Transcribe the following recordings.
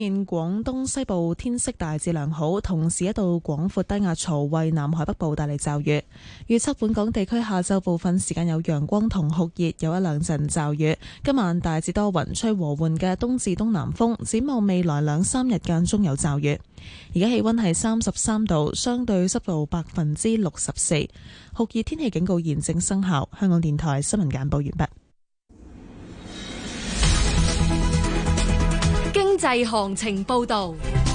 現廣東西部天色大致良好，同時一道廣闊低壓槽為南海北部帶嚟驟雨。預測本港地區下晝部分時間有陽光同酷熱，有一兩陣驟雨。今晚大致多雲，吹和緩嘅東至東南風。展望未來兩三日間中有驟雨。而家氣溫係33度，相對濕度64%。酷熱天氣警告現正生效。香港電台新聞簡報完畢。 經濟行情報道。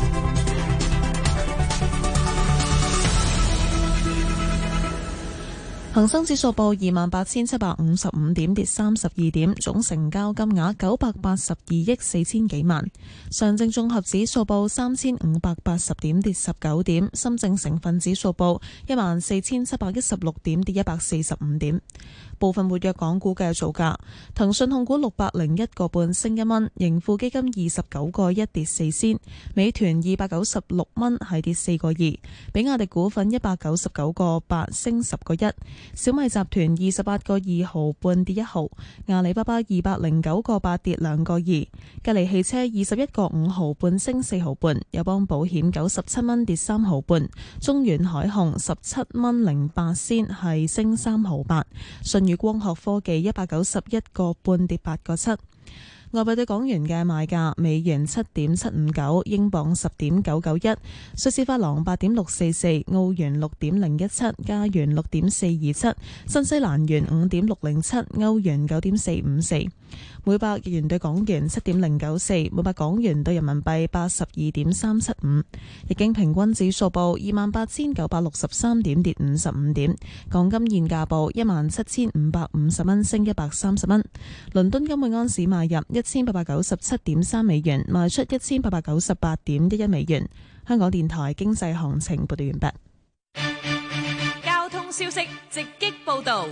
恒生指數報28,755點，跌32點，總成交金額982億4千幾萬。上證綜合指數報3,580點，跌19點。深證成分指數報14,716點，跌145點。部分活躍港股嘅造價：騰訊控股601個半升1蚊，盈富基金29個1跌4仙，美團296蚊係跌4個2，比亞迪股份199個8升10個1，小米集團28個2毫半跌1毫，阿里巴巴209個8跌2個2，吉利汽車21個5毫半升4毫半，友邦保險97蚊跌3毫半，中遠海控17蚊08仙係升3毫8，舜宇光學科技191個半跌8個7。外幣對港元嘅賣價：美元7.759，英鎊10.991，瑞士法郎8.644，澳元6.017，加元6.427，新西蘭元5.607，歐元9.454。每百日元對港元7.094，每百港元對人民幣82.375。日經平均指數報28,963點，跌55點。港金現價報17,550蚊，升130蚊。倫敦金每安士買入1,897.3美元，賣出1,898.11美元。香港電台經濟行情報道完畢。交通消息直擊報道。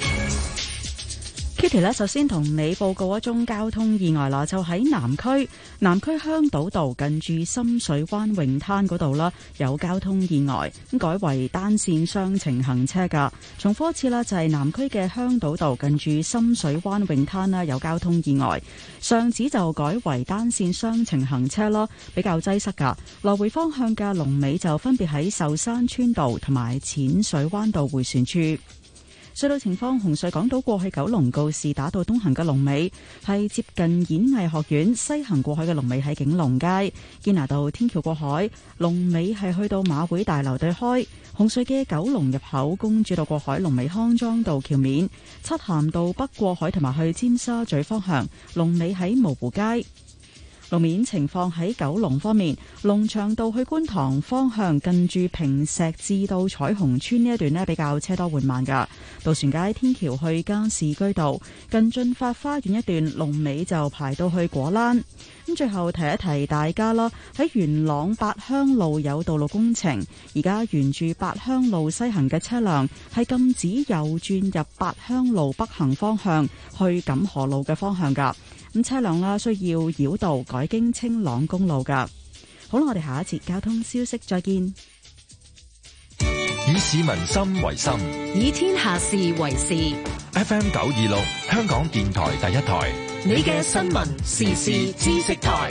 Kitty 呢，首先同你報告一宗交通意外啦，就喺南區香島道近住深水灣泳灘嗰度啦，有交通意外，咁改為單線雙程行車噶。重複一次啦，就係南區嘅香島道近住深水灣泳灘啦，有交通意外，上址就改為單線雙程行車咯，比較擠塞噶。來回方向嘅龍尾就分別喺壽山村道同埋淺水灣道迴旋處。隧道情況：紅隧港島過去九龍告士打道東行嘅龍尾係接近演藝學院，西行過去嘅龍尾喺景隆街。堅拿道天橋過海龍尾係去到馬會大樓對開。紅隧嘅九龍入口公主道過海龍尾康莊道橋面。漆咸道北過海同埋去尖沙咀方向龍尾喺蕪湖街。路面情況喺九龍方面，龍翔道去觀塘方向近住坪石至到彩虹村呢一段呢，比較車多緩慢噶。渡船街天橋去加士居道近駿發花園一段龍尾就排到去果欄。咁最後提一提大家啦，喺元朗八鄉路有道路工程，而家沿住八鄉路西行嘅車輛係禁止右轉入八鄉路北行方向去錦河路嘅方向噶。咁車輛啦需要繞道改經青朗公路噶。好啦，我哋下一節交通消息再見。 以市民心為心， 以天下事為事。 FM 926，香港電台第一台， 你嘅新聞時事知識台。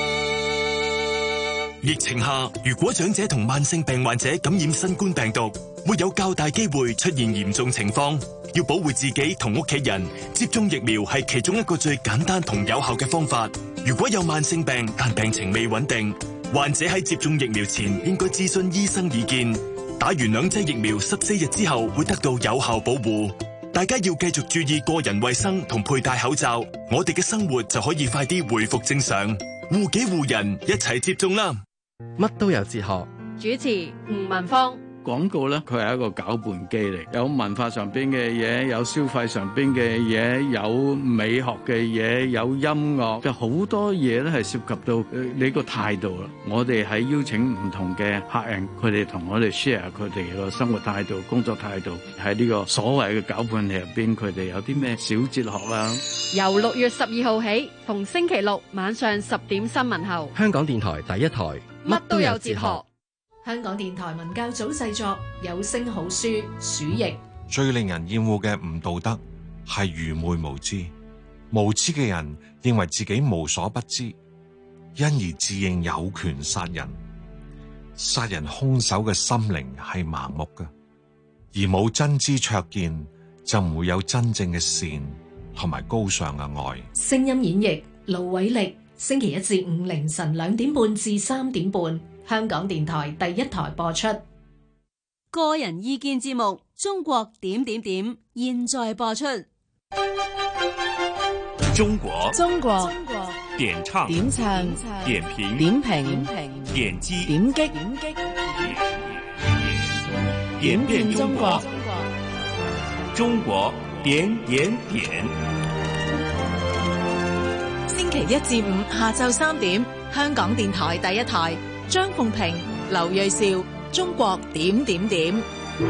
疫情下，如果長者同慢性病患者感染新冠病毒，會有較大機會出現嚴重情況。要保護自己同屋企人，接種疫苗係其中一個最簡單同有效嘅方法。如果有慢性病但病情未穩定，患者喺接種疫苗前應該諮詢醫生意見。打完2劑疫苗14日之後會得到有效保護。大家要繼續注意個人衛生同佩戴口罩，我哋嘅生活就可以快啲回復正常。護己護人，一齊接種啦！ 乜都有哲學。 主持吳文芳。 廣告呢，佢係一個攪拌機嚟，有文化上邊嘅嘢，有消費上邊嘅嘢，有美學嘅嘢，有音樂，就好多嘢咧係涉及到你個態度啦。我哋喺邀請唔同嘅客人，佢哋同我哋 share 佢哋個生活態度、工作態度，喺呢個所謂嘅攪拌器入邊，佢哋有啲咩小哲學啦。 由6月12號起，逢星期六晚上10點新聞後， 香港電台第一台， 乜都有哲學。 香港電台文教組製作有聲好書鼠疫。 最令人厭惡嘅唔道德係愚昧無知。無知嘅人認為自己無所不知， 因而自認有權殺人。殺人兇手嘅心靈係盲目嘅，而冇真知灼見，就唔會有真正嘅善同埋高尚嘅愛。 聲音演繹盧偉力，星期一至五凌晨2點半至3點半，香港電台第一台播出。 個人意見節目《中國點點點》現在播出。 中國點唱點評點擊演變中國，中國點。 星期一至五下晝3點，香港電台第一台，張鳳平、劉銳紹，中國點點點。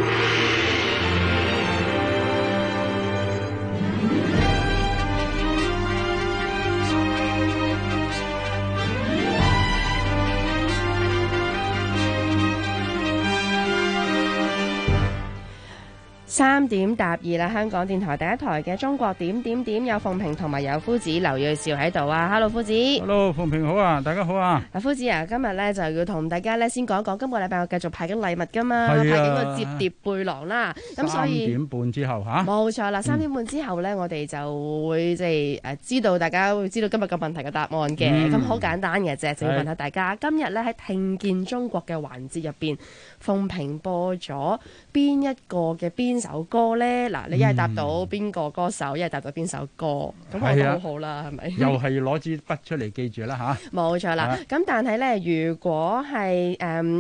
3點答2啦！香港電台第一台嘅中國點點點，有鳳平同埋有夫子劉銳紹喺度啊 ！Hello 夫子 ，Hello 鳳平好啊！大家好啊！ 夫子啊，今日咧就要同大家咧先講一講，今個禮拜我繼續派緊禮物噶嘛，派緊個摺疊背囊啦。咁所以3點半之後嚇，冇錯啦！3點半之後咧，我哋就會即係知道大家會知道今日個問題嘅答案嘅。咁好簡單嘅啫，就要問下大家，今日咧喺聽見中國嘅環節入邊，鳳平播咗邊一個嘅邊首歌咧？嗱，你一係答到邊個歌手，一係答到邊首歌，咁我都好好啦，係咪？ 又係攞支筆出嚟記住啦嚇。 冇錯啦。咁但係咧，如果咧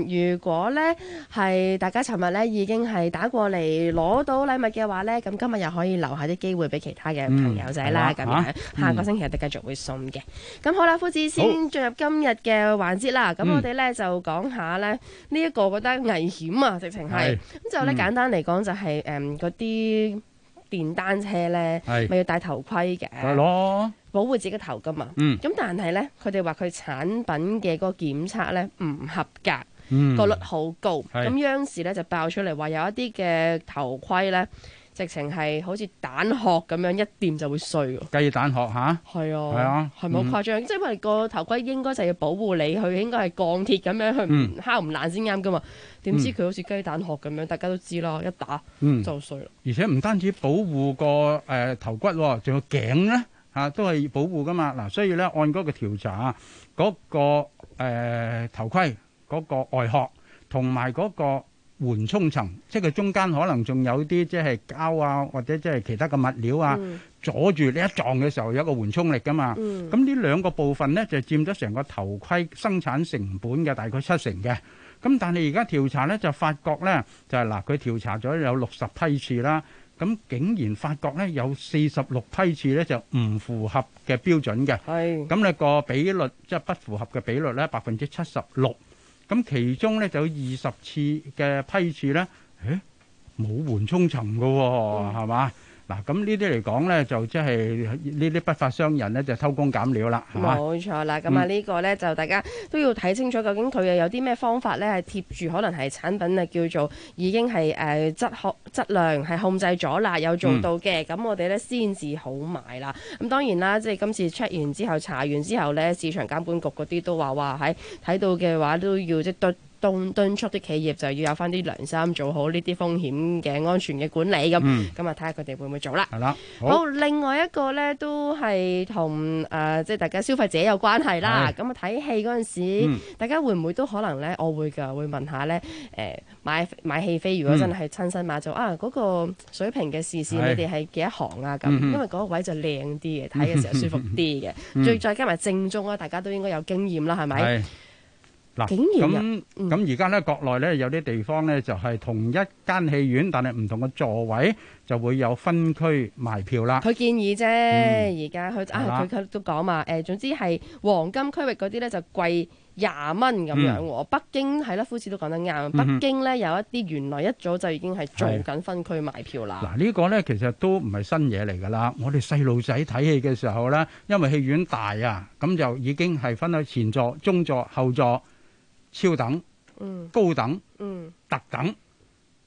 係大家尋日咧已經係打過嚟攞到禮物嘅話咧，咁今日又可以留下啲機會俾其他嘅朋友仔啦。咁樣下個星期我哋繼續會送嘅。咁好啦，夫子先進入今日嘅環節啦。咁我哋咧就講下咧呢一個覺得危險啊，直情係咁就咧簡單嚟講就係嗰啲電單車咧，咪要戴頭盔嘅， 係咯， 保護自己嘅頭噶嘛。咁但係咧，佢哋話佢產品嘅嗰個檢測咧唔合格，個率好高。咁央視咧就爆出嚟話有一啲嘅頭盔咧，直情係好似蛋殼咁樣，一掂就會碎喎。 雞蛋殼嚇？係啊， 係咪好誇張？即係因為個頭盔應該就要保護你，佢應該係鋼鐵咁樣，佢敲唔爛先啱噶嘛。點知佢好似雞蛋殼咁樣，大家都知啦，一打就碎啦。 而且唔單止保護個頭骨，仲有頸咧嚇，都係保護噶嘛。嗱，所以咧按嗰個調查，嗰個頭盔嗰個外殼同埋嗰個緩衝層，即係佢中間可能仲有啲即係膠啊，或者即係其他嘅物料啊，阻住你一撞嘅時候有一個緩衝力噶嘛。咁呢兩個部分咧就佔咗成個頭盔生產成本嘅大概70%嘅。咁但係而家調查咧就發覺咧就係嗱，佢調查咗有60批次啦，咁竟然發覺咧有46批次咧就唔符合嘅標準嘅。咁你個比率即係不符合嘅比率咧76%。咁其中咧就有20次嘅批次咧，冇緩衝層㗎喎，係嘛？嗱，咁呢啲嚟講咧，就即係呢啲不法商人咧就偷工減料啦，係嘛？冇錯啦，咁呢個咧就大家都要睇清楚，究竟佢有啲咩方法咧係貼住，可能係產品啊叫做已經係質量係控制咗啦，有做到嘅，咁我哋咧先至好買啦。咁當然啦，即係今次 check 完之後查完之後咧，市場監管局嗰啲都話喺睇到嘅話都要即係敦促啲企業就要有翻啲良心，做好呢啲風險嘅安全嘅管理咁。咁啊睇下佢哋會唔會做啦。係啦。好，另外一個咧都係同即係大家消費者有關係啦。咁啊睇戲嗰陣時，大家會唔會都可能咧？我會㗎，會問下咧買戲飛，如果真係親身買就嗰個水平嘅視線，你哋係幾多行啊？咁因為嗰個位就靚啲嘅，睇嘅時候舒服啲嘅。再加埋正宗啊，大家都應該有經驗啦，係咪？ 嗱，咁而家咧，國內咧有啲地方咧就係同一間戲院，但係唔同嘅座位就會有分區賣票啦。佢建議啫，而家佢都講嘛，總之係黃金區域嗰啲咧就貴20蚊咁樣喎。北京係啦，夫子都講得啱。北京咧有一啲原來一早就已經係做緊分區賣票啦。嗱，呢個咧其實都唔係新嘢嚟㗎啦。我哋細路仔睇戲嘅時候咧，因為戲院大啊，咁就已經係分咗前座、中座、後座、超等、高等、特等，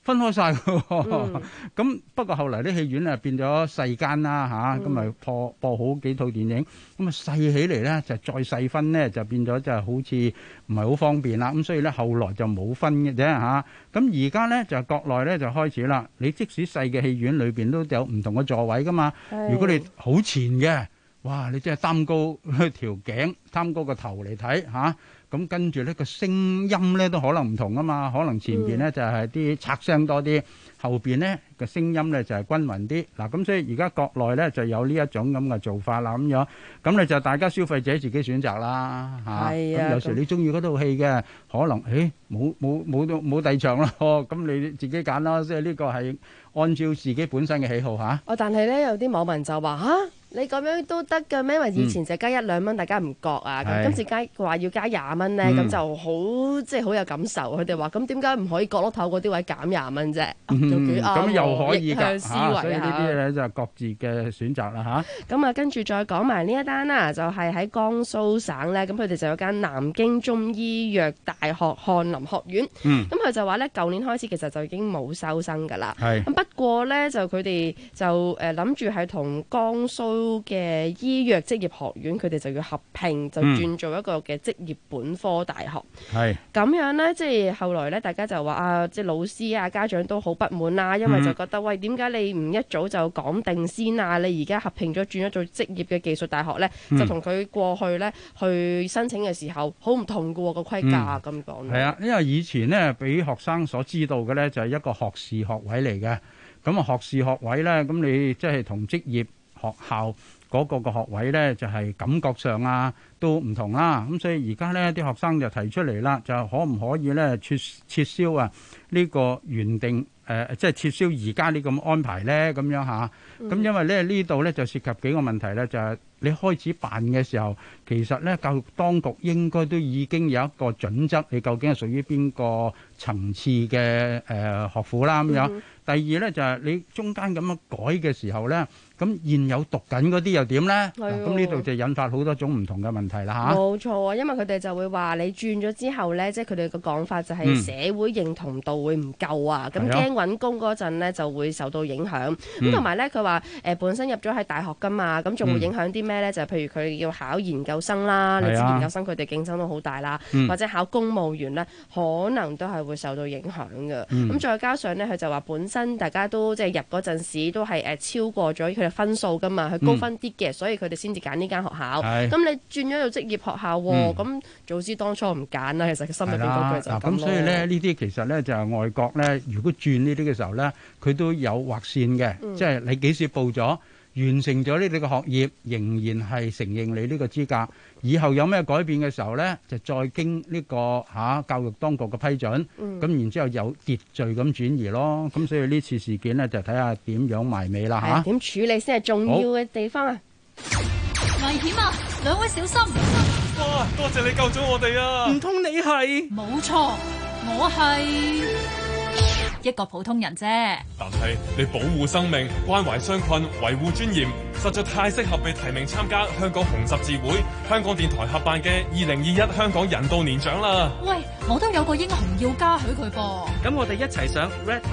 分開晒嘅。咁不過後嚟啲戲院啊變咗細間啦嚇，咁咪播好幾套電影，咁啊細起嚟咧就再細分咧就變咗就好似唔係好方便啦。咁所以咧後來就冇分嘅啫嚇。咁而家咧就國內咧就開始啦，你即使細嘅戲院裏邊都有唔同嘅座位噶嘛。如果你好前嘅，哇！你真係擔高條頸、擔高個頭嚟睇嚇。咁跟住呢個聲音咧都可能唔同啊嘛，可能前邊咧就係啲拆聲多啲，後邊咧個聲音咧就係均勻啲。嗱，咁所以而家國內咧就有呢一種咁嘅做法啦，咁樣咁你就大家消費者自己選擇啦嚇。咁有時你中意嗰套戲嘅，可能冇第二場咯，咁你自己揀啦。即係呢個係按照自己本身嘅喜好嚇。 但係咧有啲網民就話嚇。你咁樣都得嘅咩？因為以前就加1、2蚊，大家唔覺啊。咁今次話要加20蚊咧，咁就好即係好有感受。佢哋話：咁點解唔可以角落頭嗰啲位減20蚊啫？ 咁又可以㗎， 思維所以呢啲咧就係各自嘅選擇啦嚇。 咁跟住再講埋呢一單啦，就係喺江蘇省咧，咁佢哋就有間南京中醫藥大學翰林學院。咁佢就話咧，舊年開始其實就已經冇收生㗎啦。咁不過咧，就佢哋就諗住係同江蘇嘅醫藥職業學院，佢哋就要合併，就轉做一個嘅職業本科大學。咁樣呢，即係後來呢，大家就話即係老師啊、家長都好不滿啦，因為就覺得喂，點解你唔一早就講定先啊？你而家合併咗，轉咗做職業嘅技術大學呢，就同佢過去呢去申請嘅時候好唔同㗎喎，個規格咁講。 係啊，因為以前呢，俾學生所知道嘅呢，就係一個學士學位嚟嘅。咁啊，學士學位呢，咁你即係同職業學校嗰個學位呢，就係感覺上啊都唔同啦。咁所以而家呢啲學生就提出嚟啦，就可唔可以呢撤銷啊呢個原定即係撤銷而家呢咁安排呢？咁樣嚇。咁因為咧呢度呢就涉及幾個問題呢，就係你開始辦嘅時候，其實呢教育當局應該都已經有一個準則，你究竟係屬於邊個層次嘅學府啦咁樣。第二呢，就係你中間咁樣改嘅時候呢，咁現有讀緊嗰啲又點呢？咁呢度就引發好多種唔同嘅問題啦嚇。 冇錯啊，因為佢哋就會話你轉咗之後呢，即係佢哋嘅講法就係社會認同度會唔夠啊，咁驚揾工嗰陣呢就會受到影響。咁同埋呢，佢話本身入咗喺大學㗎嘛，咁仲會影響啲咩呢？就係譬如佢要考研究生啦，你知研究生佢哋競爭都好大啦，或者考公務員呢，可能都係會受到影響嘅。咁再加上呢，佢就話本身大家都即係入嗰陣時都係超過咗佢哋分數噶嘛，佢高分啲嘅，所以佢哋先至揀呢間學校。咁你轉咗做職業學校喎，咁早知當初唔揀啦。其實佢心入邊嗰句就咁咯。 咁所以咧呢啲其實咧就係外國咧，如果轉呢啲嘅時候咧，佢都有劃線嘅，即係你幾時報咗，完成咗呢啲嘅學業，仍然係承認你呢個資格。以後有咩改變嘅時候呢，就再經呢個教育當局嘅批准，咁然之後有秩序咁轉移咯。咁所以呢次事件呢，就睇下點樣埋尾啦嚇。 點處理先係重要嘅地方啊！ 危險啊！兩位小心！ 哇！多謝你救咗我哋啊！ 唔通你係？冇錯，我係一個普通人啫。 但係你保護生命、關懷傷困、維護尊嚴，實在太適合被提名參加香港紅十字會、香港電台合辦嘅2021香港人道年獎啦！ 喂，我都有個英雄要嘉許佢噃。 咁我哋一齊上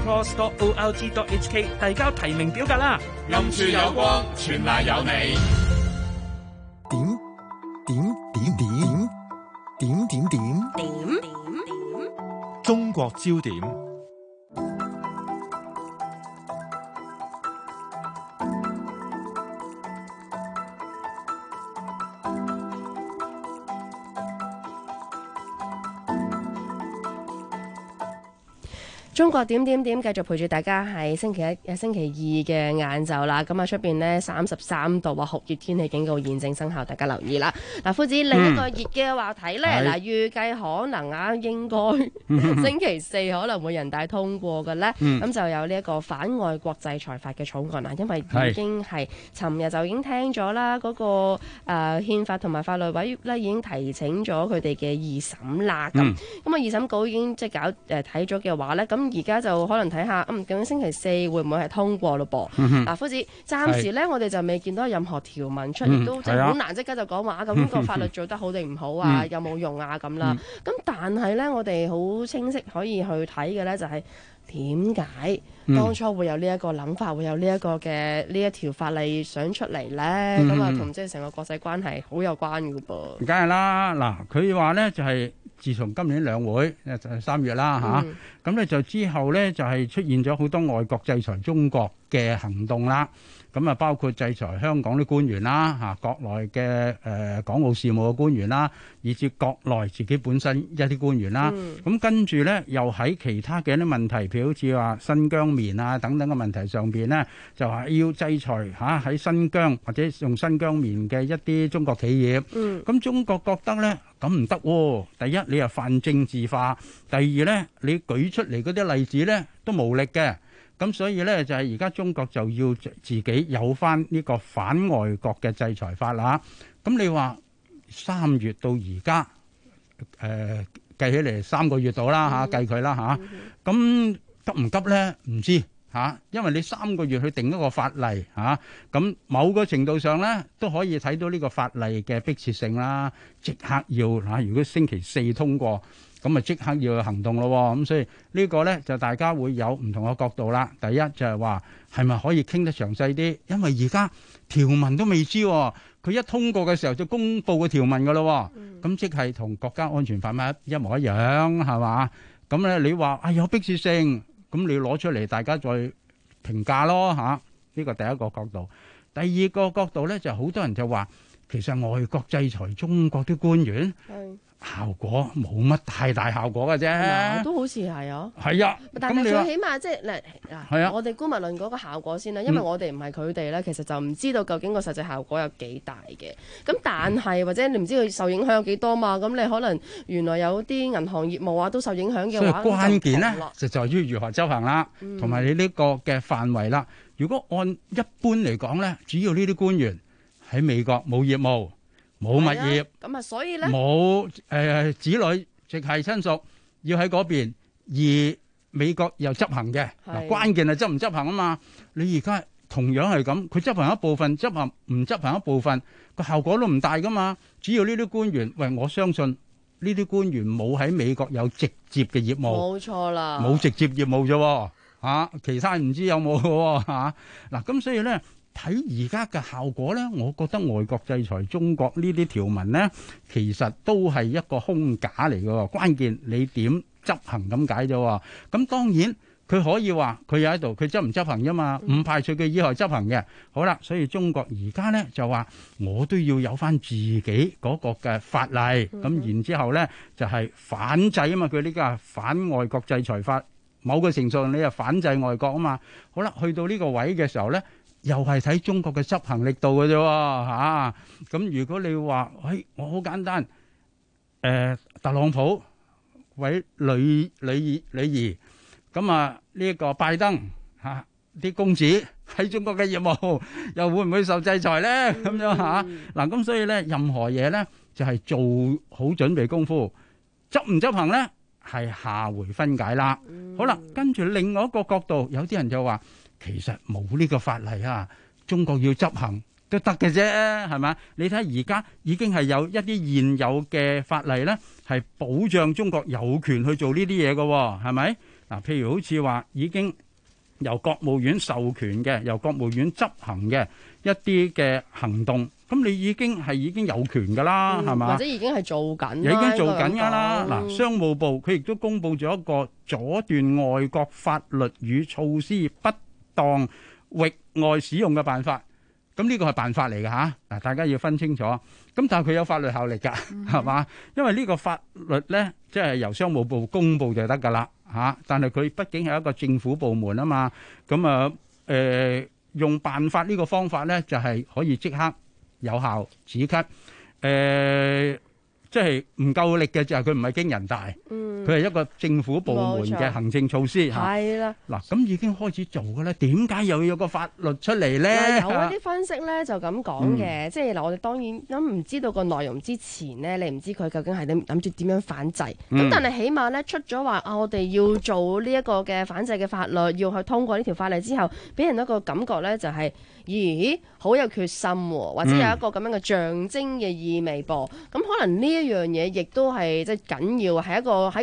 redcross.org.hk 遞交提名表格啦！ 暗處有光，全賴有你。 點？中國焦點。 中國點繼續陪住大家係星期一、星期二嘅晏晝啦。咁出邊呢33度啊，酷熱天氣警告現正生效，大家留意啦。嗱，夫子另一個熱嘅話題呢，預計可能應該星期四可能會人大通過嘅呢。咁就有呢一個反外國制裁法嘅草案啊，因為已經係尋日就已經聽咗啦，嗰個憲法同埋法律委呢已經提請咗佢哋嘅二審啦。咁二審稿已經即係睇咗嘅話呢。咁而家就可能睇下，究竟星期四會唔會係通過咯噃？嗱，夫子，暫時咧我哋就未見到任何條文出，亦都即係好難即刻就講話究竟個法律做得好定唔好啊？有冇用啊咁啦？咁但係咧，我哋好清晰可以去睇嘅咧，就係點解當初會有呢一個諗法，會有呢一個嘅呢一條法例想出嚟呢？咁啊，同即係成個國際關係好有關嘅噃。 梗係啦，嗱，佢話呢就係自從今年兩會3月啦嚇，咁咧就之後呢就係出現咗好多外國制裁中國嘅行動啦。咁啊，包括制裁香港啲官員啦，嚇國內嘅港澳事務嘅官員啦，以至國內自己本身一啲官員啦。咁跟住咧，又喺其他嘅一啲問題，譬如好似話新疆棉啊等等嘅問題上邊咧，就話要制裁嚇喺新疆或者用新疆棉嘅一啲中國企業。咁中國覺得咧咁唔得喎。第一，你又泛政治化；第二咧，你舉出嚟嗰啲例子咧都無力嘅。咁所以咧就係而家中國就要自己有翻呢個反外國嘅制裁法啦。咁你話3月到而家計起嚟3個月到啦嚇，計佢啦嚇。咁急唔急咧？唔知嚇，因為你3個月去定一個法例嚇，咁某個程度上咧都可以睇到呢個法例嘅迫切性啦，即刻要嚇。如果星期4通過，咁啊即刻要去行動咯。咁所以呢個呢，就大家會有唔同嘅角度啦。第一就係話係咪可以傾得詳細啲？因為而家條文都未知，佢一通過嘅時候就公布個條文噶咯。咁即係同國家安全法一模一樣係嘛？咁咧你話有迫切性，咁你攞出嚟大家再評價咯嚇。呢個第一個角度。第二個角度呢，就好多人就話其實外國制裁中國啲官員。效果冇乜太大效果嘅啫， 都好似係啊。係啊， 但係最起碼即係嗱，我哋姑勿論嗰個效果先啦，因為我哋唔係佢哋咧，其實就唔知道究竟個實際效果有幾大嘅。咁但係或者你唔知佢受影響有幾多嘛？咁你可能原來有啲銀行業務啊都受影響嘅話， 所以關鍵咧就在於如何執行啦，同埋你呢個嘅範圍啦。如果按一般嚟講咧，主要呢啲官員喺美國冇業務。冇物業， 咁啊，所以咧冇子女直系親屬要喺嗰邊，而美國又執行嘅嗱，關鍵係執唔執行啊嘛。你而家同樣係咁，佢執行一部分，執行唔執行一部分，個效果都唔大噶嘛。主要呢啲官員，喂，我相信呢啲官員冇喺美國有直接嘅業務， 冇錯啦， 冇直接業務啫嚇，其他唔知有冇嘅嚇嗱，咁所以咧。睇而家嘅效果呢，我覺得外國制裁中國呢啲條文呢，其實都係一個空架嚟嘅。關鍵你點執行咁解啫。咁當然佢可以話佢有喺度，佢執唔執行啫嘛，唔排除佢以後執行嘅。好啦，所以中國而家呢就話我都要有翻自己嗰個嘅法例，咁然之後呢就係反制啊嘛。佢呢個係反外國制裁法，某個程度上你係反制外國啊嘛。好啦，去到呢個位嘅時候呢。又係睇中國嘅執行力度嘅啫嚇，咁如果你話，我好簡單，特朗普位女兒，咁啊呢個拜登嚇啲公子喺中國嘅業務，又會唔會受制裁咧？咁樣嚇嗱，咁所以咧，任何嘢咧就係做好準備功夫，執唔執行咧係下回分解啦。好啦，跟住另外一個角度，有啲人就話。其實冇呢個法例啊，中國要執行都得嘅啫，係咪？你睇而家已經係有一啲現有嘅法例咧，係保障中國有權去做呢啲嘢嘅，係咪？嗱，譬如好似話已經由國務院授權嘅，由國務院執行嘅一啲嘅行動，咁你已經有權㗎啦，係嘛？ 或者已經係做緊， 已經做緊㗎啦。嗱，商務部佢亦都公布咗一個阻斷外國法律與措施不當域外使用嘅辦法，咁呢個係辦法嚟嘅嚇，嗱，大家要分清楚。咁但係佢有法律效力㗎，係嘛？因為呢個法律咧，即係由商務部公布就得㗎啦嚇。但係佢畢竟係一個政府部門啊嘛，咁啊用辦法呢個方法咧，就係可以即刻有效止咳。即係唔夠力嘅就係佢唔係經人大，佢係一個政府部門嘅行政措施嚇。係啦，嗱咁已經開始做嘅咧，點解又要有個法律出嚟咧？ 有一啲分析咧就咁講嘅，即係嗱，我哋當然咁唔知道個內容之前咧，你唔知佢究竟係諗住點樣反制。咁但係起碼咧出咗話我哋要做呢一個嘅反制嘅法律，要去通過呢條法例之後，俾人一個感覺咧就係，咦，好有決心喎，或者有一個咁樣嘅象徵嘅意味噃。咁可能呢一樣嘢亦都係即係緊要，係一個喺個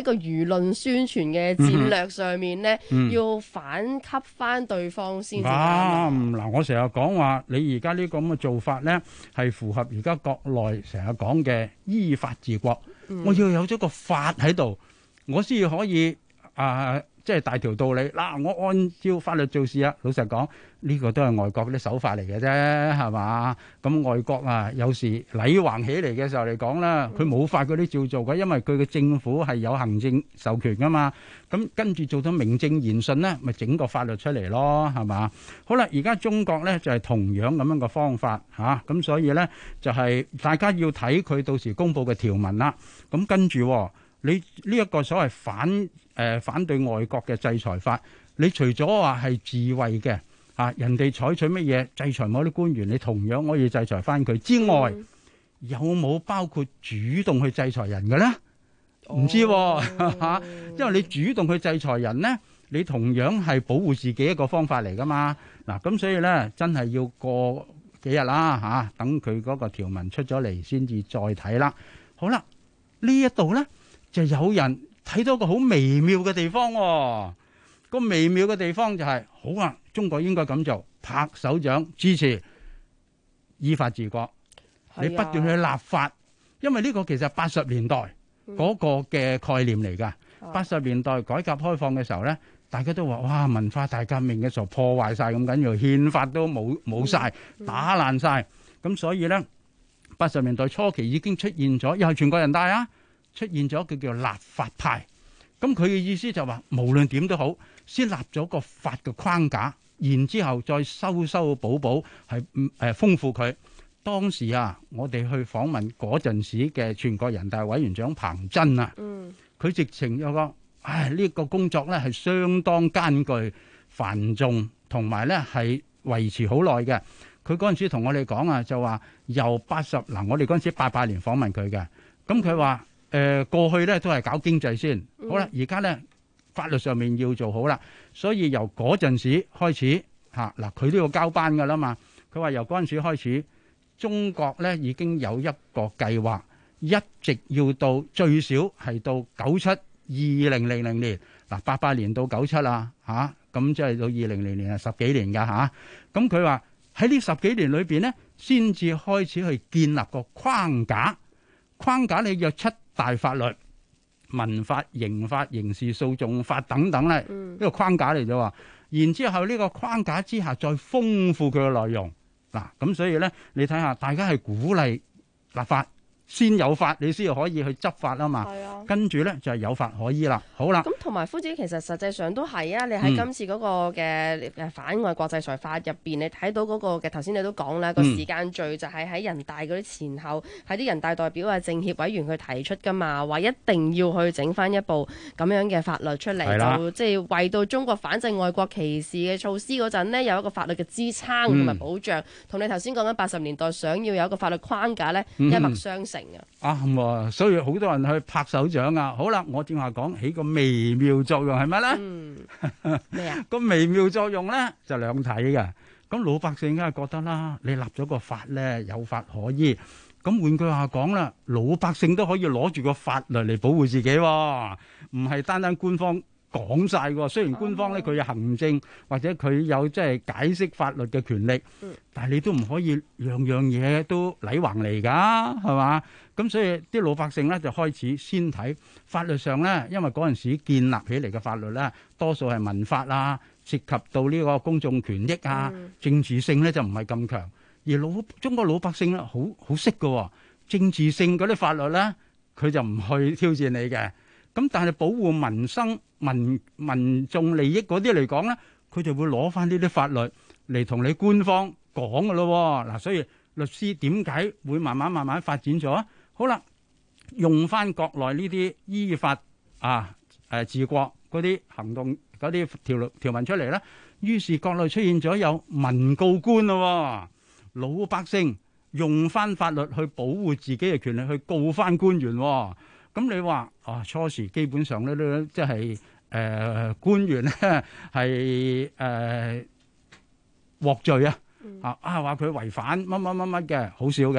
個輿論宣傳嘅戰略上面咧， 嗯要反擊翻對方先至啱。 嗱，我成日講話，你而家呢個咁嘅做法咧，係符合而家國內成日講嘅依法治國。我要有咗個法喺度，我先可以即係大條道理嗱，我按照法律做事啊！老實講，呢個都係外國啲手法嚟嘅啫，係嘛？咁外國啊，有時禮橫起嚟嘅時候嚟講啦，佢冇法嗰啲照做嘅，因為佢嘅政府係有行政授權噶嘛。咁跟住做到名正言順咧，咪整個法律出嚟咯，係嘛？好啦，而家中國咧就係同樣咁樣嘅方法嚇，咁所以咧就係大家要睇佢到時公佈嘅條文啦。咁跟住你呢一個所謂反對外國嘅制裁法，你除咗話係自衛嘅人哋採取乜嘢制裁某啲官員，你同樣可以制裁翻佢之外，有冇包括主動去制裁人嘅咧？唔知喎，因為你主動去制裁人咧，你同樣係保護自己一個方法嚟噶嘛。嗱，咁所以咧，真係要過幾日啦等佢嗰個條文出咗嚟先至再睇啦。好啦，呢一度咧就有人睇到個好微妙嘅地方喎。個微妙嘅地方就係好啊，中國應該咁做，拍手掌支持依法治國。你不斷去立法，因為呢個其實80年代嗰個嘅概念嚟㗎。80年代改革開放嘅時候咧，大家都話哇，文化大革命嘅時候破壞晒咁緊要，憲法都冇晒，打爛晒。咁所以咧，80年代初期已經出現咗，又係全國人大啊，出現咗佢叫立法派。咁佢嘅意思就話，無論點都好，先立咗個法嘅框架，然之後再修補，係豐富佢。當時啊，我哋去訪問嗰陣時嘅全國人大委員長彭真啊，佢直情有個，呢個工作咧係相當艱巨繁重，同埋咧係維持好耐嘅。佢嗰陣時同我哋講啊，就話由80嗱，我哋嗰陣時88年訪問佢嘅，咁佢話過去咧都係搞經濟先，好啦，而家咧法律上面要做好啦，所以由嗰陣時開始嗱，佢都要交班噶啦嘛。佢話由嗰陣時開始，中國咧已經有一個計劃，一直要到最少係到2000年嗱，88年到97啦咁即係到2000年係10幾年㗎咁佢話喺呢10幾年裏邊咧，先至開始去建立個框架。框架你約7大法律、民法、刑法、刑事訴訟法等等咧，呢個框架嚟咗喎。然之後呢個框架之下，再豐富佢嘅內容。嗱，咁所以咧，你睇下，大家係鼓勵立法，先有法，你先可以去執法啊嘛。係啊。跟住咧就係有法可依啦。好啦。咁同埋夫子其實實際上都係啊，你喺今次嗰個嘅反外國制裁法入邊，你睇到嗰個嘅頭先你都講啦，個時間序就係喺人大嗰啲前後，喺啲人大代表啊、政協委員去提出噶嘛，話一定要去整翻一部咁樣嘅法律出嚟，就即係為到中國反制外國歧視嘅措施嗰陣呢，有一個法律嘅支撐同埋保障，同你頭先講緊80年代想要有一個法律框架咧，一脈相承啊。 啱，所以好多人去拍手掌啊！好啦，我正話講起個微妙作用係乜咧？ 咩啊？ 個微妙作用咧就兩睇嘅。咁老百姓梗係覺得啦，你立咗個法咧，有法可依。咁換句話講啦，老百姓都可以攞住個法律嚟保護自己喎，唔係單單官方講晒喎。雖然官方咧佢有行政或者佢有即係解釋法律嘅權力，但係你都唔可以樣樣嘢都禮橫嚟㗎，係嘛？咁所以啲老百姓咧就開始先睇法律上咧，因為嗰陣時建立起嚟嘅法律咧，多數係民法啦，涉及到呢個公眾權益啊，政治性咧就唔係咁強。而中國老百姓咧好識嘅，政治性嗰啲法律咧，佢就唔去挑戰你嘅。咁但係保護民生、民眾利益嗰啲嚟講咧，佢就會攞翻呢啲法律嚟同你官方講嘅咯。嗱，所以律師點解會慢慢發展咗？好啦，用翻國內呢啲依法治國嗰啲行動嗰啲條文出嚟咧，於是國內出現咗有民告官咯，老百姓用翻法律去保護自己嘅權利，去告翻官員。咁你話初時基本上咧都即係官員咧係獲罪話佢違反乜嘅，好少嘅。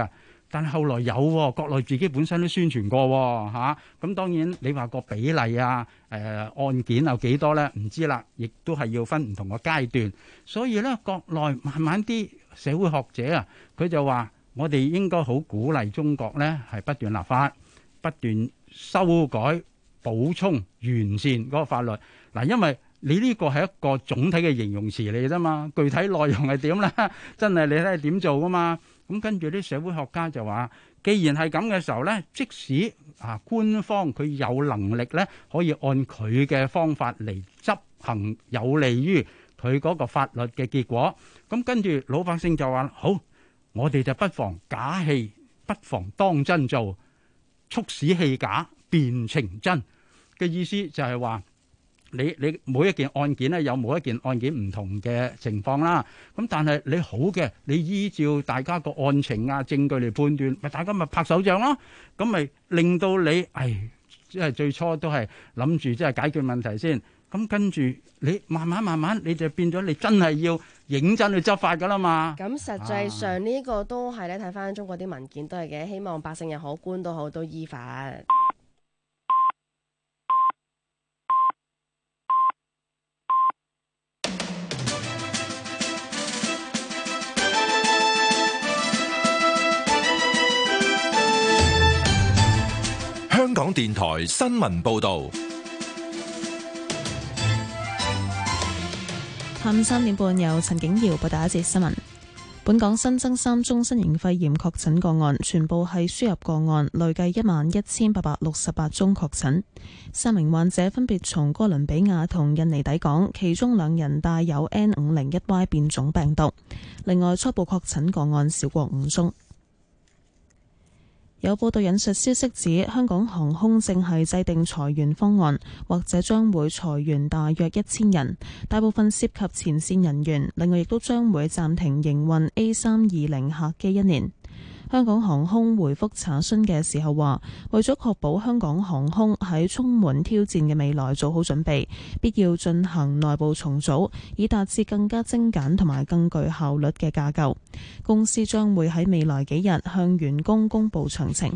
但係後來有喎，國內自己本身都宣傳過喎嚇。咁當然你話個比例啊，案件有幾多咧？唔知啦，亦都係要分唔同嘅階段。所以咧，國內慢慢啲社會學者啊，佢就話我哋應該好鼓勵中國咧係不斷立法、不斷修改、補充、完善嗰個法律。嗱，因為你呢個係一個總體嘅形容詞嚟啫嘛，具體內容係點咧？真係你睇下點做噶嘛？咁跟住啲社會學家就話，既然係咁嘅時候咧，即使官方佢有能力咧，可以按佢嘅方法嚟執行，有利於佢嗰個法律嘅結果。咁跟住老百姓就話：好，我哋就不妨假戲，不妨當真做，促使戲假變成真嘅意思就係話。你每一件案件咧有每一件案件唔同嘅情況啦，咁但係你好嘅，你依照大家個案情啊證據嚟判斷，咪大家咪拍手掌咯，咁咪令到你即係最初都係諗住即係解決問題先，咁跟住你慢慢你就變咗你真係要認真去執法噶啦嘛。 咁實際上呢個都係咧睇翻中國啲文件都係嘅，希望百姓又好官都好都依法。 香港電台新聞報道， 下午3點半由陳景瑤報道一節新聞。本港新增3宗新型肺炎確診個案，全部係輸入個案，累計11,868宗確診。3名患者分別從哥倫比亞同印尼抵港，其中2人帶有 N501Y 變種病毒。另外，初步確診個案少過5宗。有報道引述消息指，香港航空正係制定裁員方案，或者將會裁員大約1000人，大部分涉及前線人員。另外，亦都將會暫停營運 A320 客機1年。香港航空回覆查詢嘅時候話，為咗確保香港航空喺充滿挑戰嘅未來做好準備，必要進行內部重組，以達至更加精簡同埋更具效率嘅架構。公司將會喺未來幾日向員工公布詳情。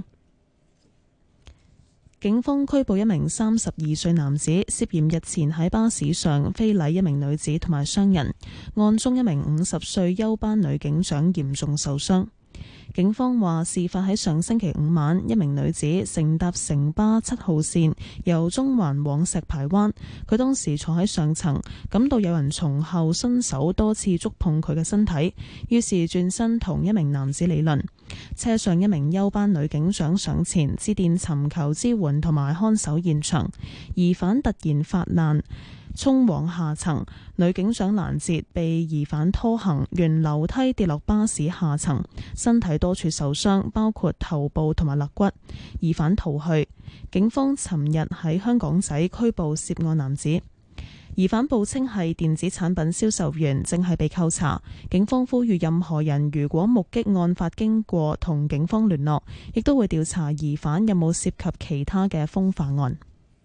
警方拘捕一名32歲男子，涉嫌日前喺巴士上非禮一名女子同埋傷人，案中一名50歲休班女警長嚴重受傷。警方話，事發喺上星期5晚，一名女子乘搭城巴7號線由中環往石排灣，佢當時坐喺上層，感到有人從後伸手多次觸碰佢嘅身體，於是轉身同一名男子理論。車上一名休班女警長上前致電尋求支援同埋看守現場，疑犯突然發難衝往下層，女警長攔截，被疑犯拖行，沿樓梯跌落巴士下層，身體多處受傷，包括頭部同埋肋骨。疑犯逃去。警方尋日喺香港仔拘捕涉案男子。疑犯報稱係電子產品銷售員，正係被扣查。警方呼籲任何人如果目擊案發經過同警方聯絡，亦都會調查疑犯有冇涉及其他嘅風化案。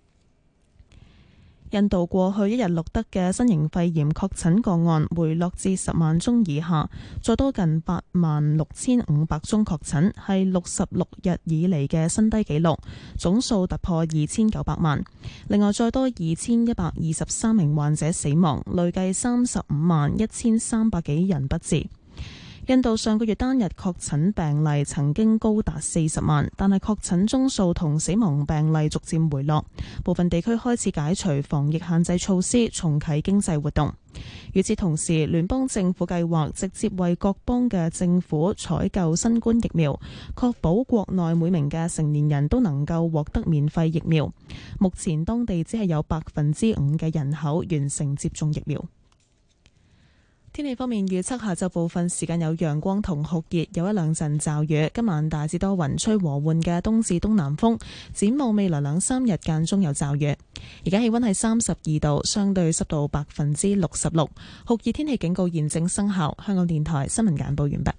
印度過去一日錄得嘅新型肺炎確診個案回落至10萬宗以下，再多近86,500宗確診，係66日以嚟嘅新低紀錄，總數突破2,900萬。另外，再多2,123名患者死亡，累計35,1,300幾人不治。印度上個月單日確診病例曾經高達40萬，但係確診宗數同死亡病例逐漸回落，部分地區開始解除防疫限制措施，重啟經濟活動。與此同時，聯邦政府計劃直接為各邦嘅政府採購新冠疫苗，確保國內每名嘅成年人都能夠獲得免費疫苗。目前當地只係有5%嘅人口完成接種疫苗。天氣方面，預測下晝部分時間有陽光同酷熱，有一兩陣驟雨。今晚大致多雲，吹和緩嘅東至東南風。展望未來2-3日間中有驟雨。而家氣溫係32度，相對濕度66%。酷熱天氣警告現正生效。香港電台新聞簡報完畢。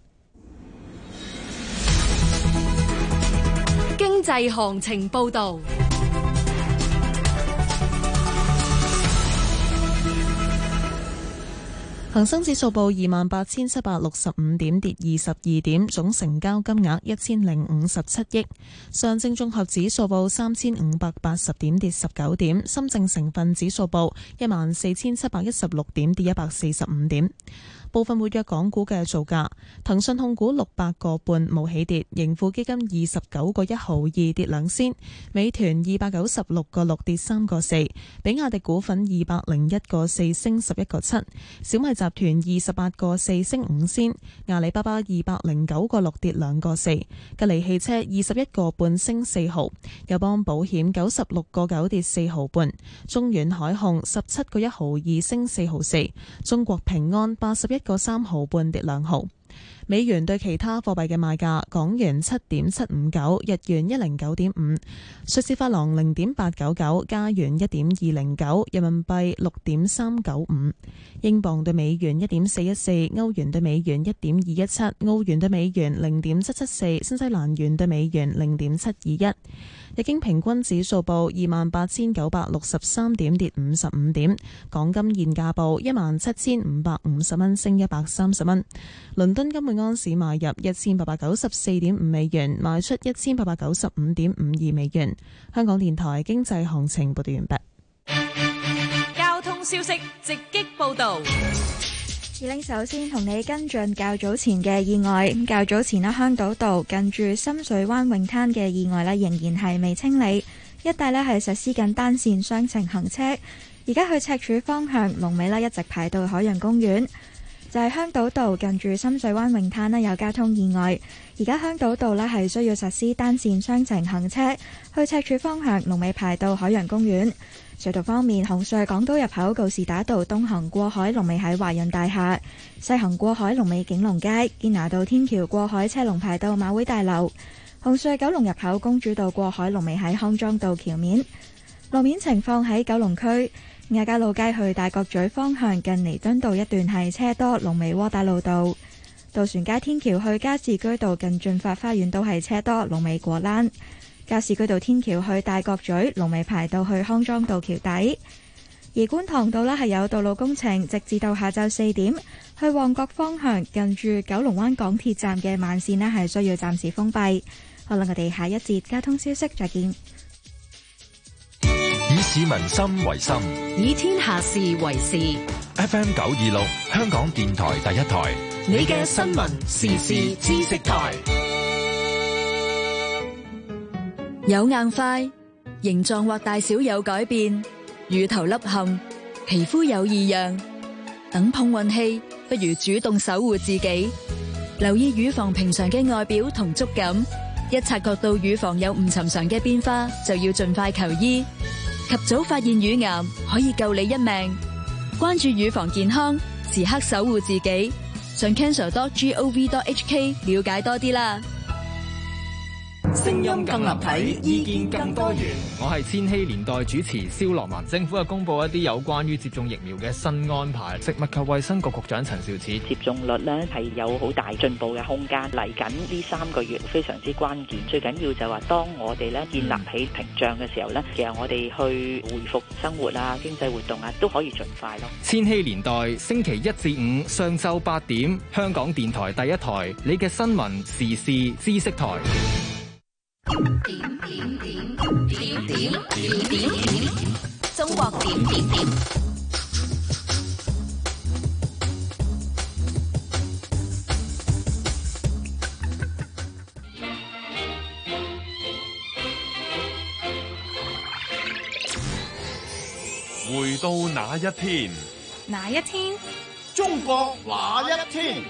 經濟行情報道。 恒生指數報28,765點，跌22點，總成交金額1057億。上證綜合指數報3580點，跌19點。深證成分指數報14,716點，跌145點。部分活躍港股嘅造價：騰訊控股600個半冇起跌，盈富基金29個1毫2跌2仙，美團296個6跌3個4，比亞迪股份201個4升11個7，小米集團28個4升5仙，阿里巴巴209個6跌2個4，吉利汽車21個半升4毫，友邦保險96個9跌4毫半，中遠海控17個1毫2升4毫4，中國平安81個3毫半跌2毫。美元對其他貨幣嘅賣價：港元7.759，日元109.5，瑞士法郎0.899，加元1.209，人民幣6.395，英鎊對美元1.414，歐元對美元1.217，澳元對美元0.774，新西蘭元對美元0.721。日經平均指數報28,963點，跌55點。港金現價報17,550蚊，升130蚊。倫敦金每安士買入1894.5美元，賣出1895.52美元。香港電台經濟行情報道完畢。 交通消息直擊報道。 首先同你跟進較早前嘅意外。較早前咧，香島道近住深水灣泳灘嘅意外咧，仍然係未清理，一帶咧係實施緊單線雙程行車。而家去赤柱方向龍尾咧一直排到海洋公園。就係香島道近住深水灣泳灘咧有交通意外，而家香島道咧係需要實施單線雙程行車，去赤柱方向龍尾排到海洋公園。隧道方面，紅隧港島入口告士打道東行過海龍尾喺華潤大廈，西行過海龍尾景隆街，堅拿道天橋過海車龍排到馬會大樓。紅隧九龍入口公主道過海龍尾喺康莊道橋面。路面情況喺九龍區亞皆老街去大角咀方向近彌敦道一段係車多，龍尾窩打老道。渡船街天橋去加士居道近駿發花園都係車多，龍尾果欄。加士居道天橋去大角咀龍尾排到去康莊道橋底。而觀塘道係有道路工程，直至到下晝4點，去旺角方向近住九龍灣港鐵站嘅慢線係需要暫時封閉。好啦，我哋下一節交通消息再見。 以市民心為心， 以天下事為事。 FM 926，香港電台第一台， 你嘅新聞時事知識台。 有硬塊，形狀或大小有改變，乳頭凹陷，皮膚有異樣，等碰運氣，不如主動守護自己。留意乳房平常嘅外表同觸感，一察覺到乳房有唔尋常嘅變化，就要盡快求醫。及早發現乳癌，可以救你一命。關注乳房健康，時刻守護自己。上 cancer.gov.hk 了解多啲啦。 聲音更立體，意見更多元。 我係千禧年代主持蕭樂文。政府又公布一啲有關於接種疫苗嘅新安排。食物及衛生局局長陳肇始， 接種率呢係有好大進步嘅空間。嚟緊呢3個月非常之關鍵，最緊要就係話當我哋呢建立起屏障嘅時候呢，其實我哋去回復生活啊、經濟活動啊都可以盡快咯。 千禧年代星期1至5上晝8點，香港電台第一台，你嘅新聞時事知識台。 中國點點點。 回到那一天， 哪一天？ 中國那一天？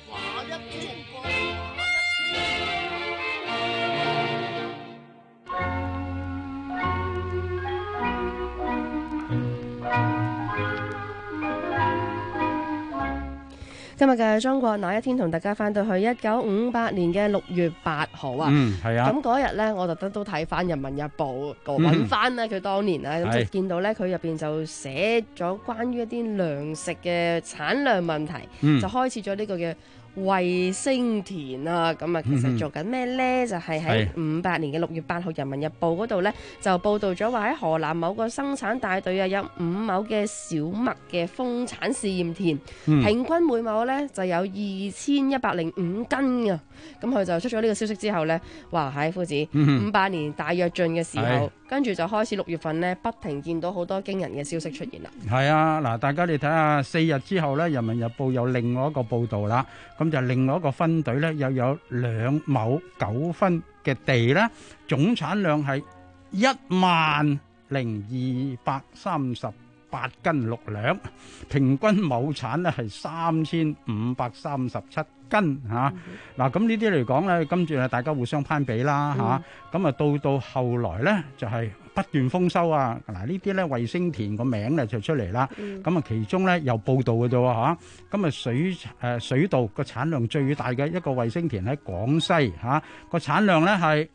今日嘅中國那一天同大家翻到去1958年嘅6月8號啊， 係啊。 咁嗰日呢，我特登都睇翻《人民日報》揾翻咧佢當年啊，咁就見到呢，佢入邊就寫咗關於一啲糧食嘅產量問題，就開始咗呢個嘅衛星田啊，咁啊其實做緊咩呢？就係喺58年嘅6月8號《人民日報》嗰度呢，就報導咗話喺河南某個生產大隊啊，有5畝嘅小麥嘅豐產試驗田，平均每畝呢就有2105斤啊！咁佢就出咗呢個消息之後呢，話喺夫子58年大躍進嘅時候，跟住就開始6月份呢，不停見到好多驚人嘅消息出現啦。 係啊，嗱，大家你睇下4日之後呢，《人民日報》有另外一個報導啦，咁就另外一個分隊呢，又有2畝9分嘅地呢，總產量係10238斤6兩，平均畝產呢係3537斤嚇。嗱，咁呢啲嚟講咧，跟住啊大家互相攀比啦嚇。咁啊到後來咧就係不斷豐收啊。嗱，呢啲咧衛星田個名咧就出嚟啦。咁啊其中咧有報道嘅啫喎嚇。咁啊水稻個產量最大嘅一個衛星田喺廣西嚇，個產量咧係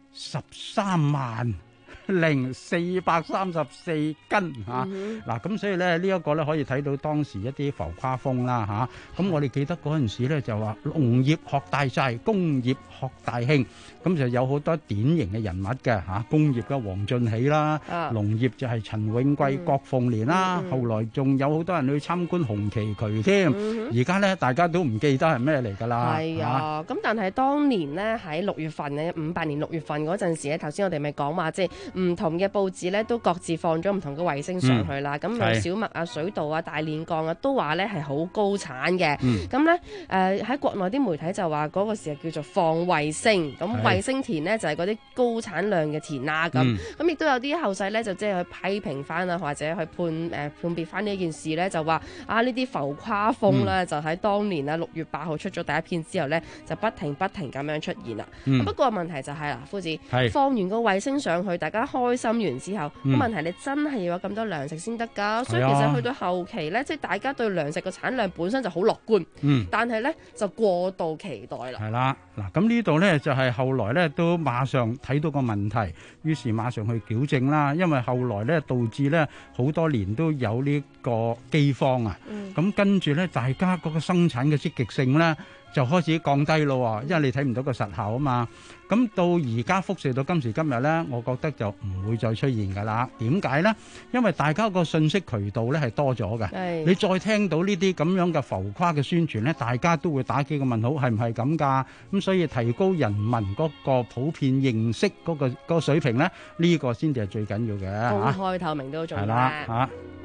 130434斤嚇。嗱，咁所以咧呢一個咧可以睇到當時一啲浮誇風啦嚇。咁我哋記得嗰陣時咧就話農業學大晒，工業學大興，咁就有好多典型嘅人物嘅嚇。工業嘅黃進喜啦，農業就係陳永貴、郭鳳年啦。後來仲有好多人去參觀紅旗渠添。而家咧大家都唔記得係咩嚟㗎啦。 係啊，咁但係當年呢，喺6月份咧，58年6月份嗰陣時咧，頭先我哋咪講話即係唔同嘅報紙咧都各自放咗唔同嘅衛星上去啦。咁有小麥啊、水稻啊、大煉鋼啊，都話咧係好高產嘅。咁咧喺國內啲媒體就話嗰個時候叫做放衛星，咁衛星田呢，就係嗰啲高產量嘅田啦。咁亦都有啲後世咧就即係去批評翻啊，或者去判別翻呢件事咧，就話啊呢啲浮誇風咧就喺當年啊6月8號出咗第一篇之後咧，就不停咁樣出現啦。不過問題就係啦，夫子放完個衛星上去，大家開心完之後，問題你真係要有咁多糧食先得㗎。所以其實去到後期咧，即係大家對糧食個產量本身就好樂觀，但係咧就過度期待啦。 係啦，嗱，咁呢度咧就係後來咧都馬上睇到個問題，於是馬上去矯正啦。因為後來咧導致咧好多年都有呢個饑荒啊，咁跟住咧大家嗰個生產嘅積極性咧就開始降低咯，因為你睇唔到個實效啊嘛。咁到而家輻射到今時今日咧，我覺得就唔會再出現㗎啦。點解咧？因為大家個信息渠道咧係多咗嘅。你再聽到呢啲咁樣嘅浮誇嘅宣傳咧，大家都會打幾個問號，係唔係咁㗎？咁所以提高人民嗰個普遍認識嗰個水平咧，呢個先至係最緊要嘅。 公開透明都好重要。 係啦嚇。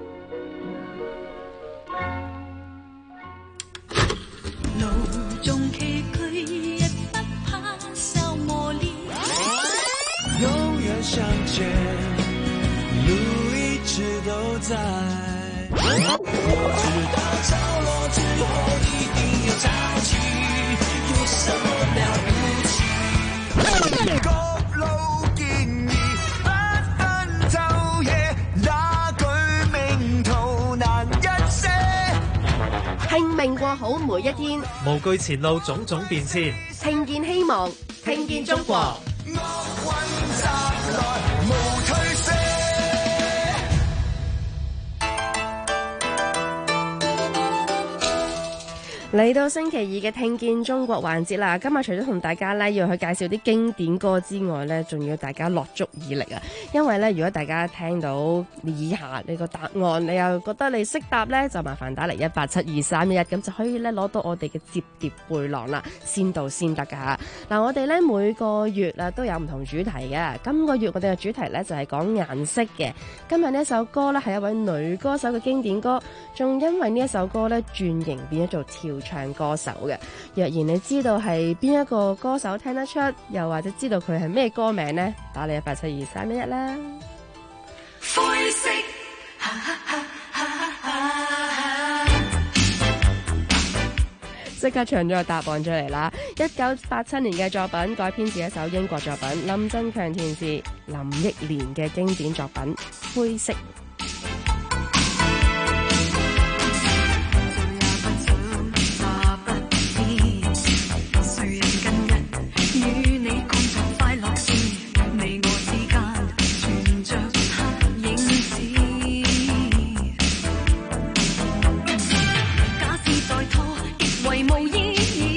永遠相見，路一直都在。我知道着落之後一定有交集，有什麼了不起？高樓建議不分晝夜，那句名圖難一些。 拼命過好每一天， 無懼前路種種變遷， 聽見希望，聽見中國。嚟到星期二嘅聽見中國環節啦，今日除咗同大家咧要去介紹啲經典歌之外咧，仲要大家落足耳力啊！因為咧，如果大家聽到以下呢個答案，你又覺得你識答咧，就麻煩打嚟1872311，咁就可以咧攞到我哋嘅摺疊背囊啦，先到先得噶嚇。嗱，我哋咧每個月啊都有唔同主題嘅，今個月我哋嘅主題咧就係講顏色嘅。今日呢一首歌咧係一位女歌手嘅經典歌，仲因為呢一首歌咧轉型變咗做跳唱歌手嘅。若然你知道係邊一個歌手聽得出，又或者知道佢係咩歌名呢？打嚟1872311啦。灰色，即刻唱咗個答案出嚟啦！1987年嘅作品改編自一首英國作品，林振強填詞，林憶蓮嘅經典作品《灰色》。 無意義。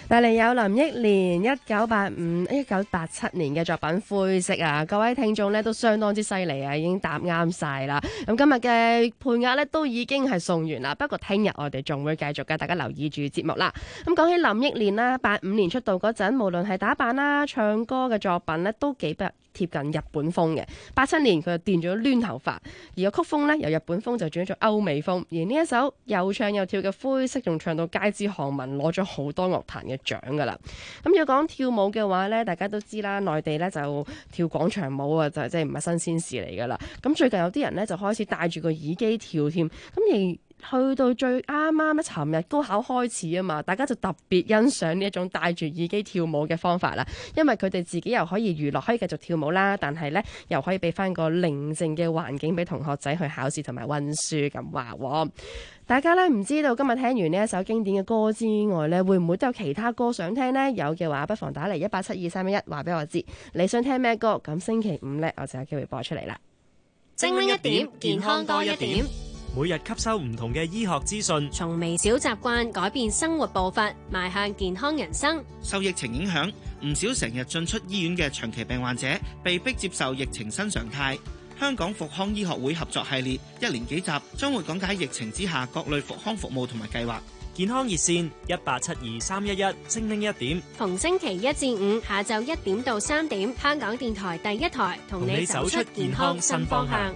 帶嚟有林憶蓮1987年嘅作品《灰色》啊，各位聽眾呢都相當之犀利啊，已經答啱晒啦。咁今日嘅配額呢都已經係送完啦，不過聽日我哋仲會繼續嘅，大家留意住節目啦。咁講起林憶蓮啦，85年出道嗰陣，無論係打扮啦、唱歌嘅作品呢，都幾貼近日本風嘅。87年佢就電咗攣頭髮，而個曲風呢，由日本風就轉咗做歐美風。而呢一首又唱又跳嘅《灰色》，仲唱到街知巷聞，攞咗好多樂壇嘅獎㗎啦。咁要講跳舞嘅話呢，大家都知啦，內地呢就跳廣場舞啊，就即係唔係新鮮事嚟㗎啦。咁最近有啲人呢，就開始戴住個耳機跳添，咁而去到最啱啱咧，尋日高考開始啊嘛，大家就特別欣賞呢一種戴住耳機跳舞嘅方法啦，因為佢哋自己又可以娛樂，可以繼續跳舞啦，但係呢又可以俾翻個寧靜嘅環境俾同學仔去考試同埋溫書咁話。大家呢唔知道今日聽完呢一首經典嘅歌之外呢，會唔會都有其他歌想聽呢？有嘅話，不妨打嚟1872311話俾我知，你想聽咩歌？咁星期五呢，我就有機會播出嚟啦。 精靈一點，健康多一點。 每日吸收唔同嘅醫學資訊， 從微小習慣改變生活步伐，邁向健康人生。 受疫情影響，唔少成日進出醫院嘅長期病患者被迫接受疫情新常態。香港復康醫學會合作系列1連幾集，將會講解疫情之下各類復康服務同埋計劃。 健康熱線1872311，精靈一點。 逢星期一至五下晝1點到3點，香港電台第一台同你走出健康新方向。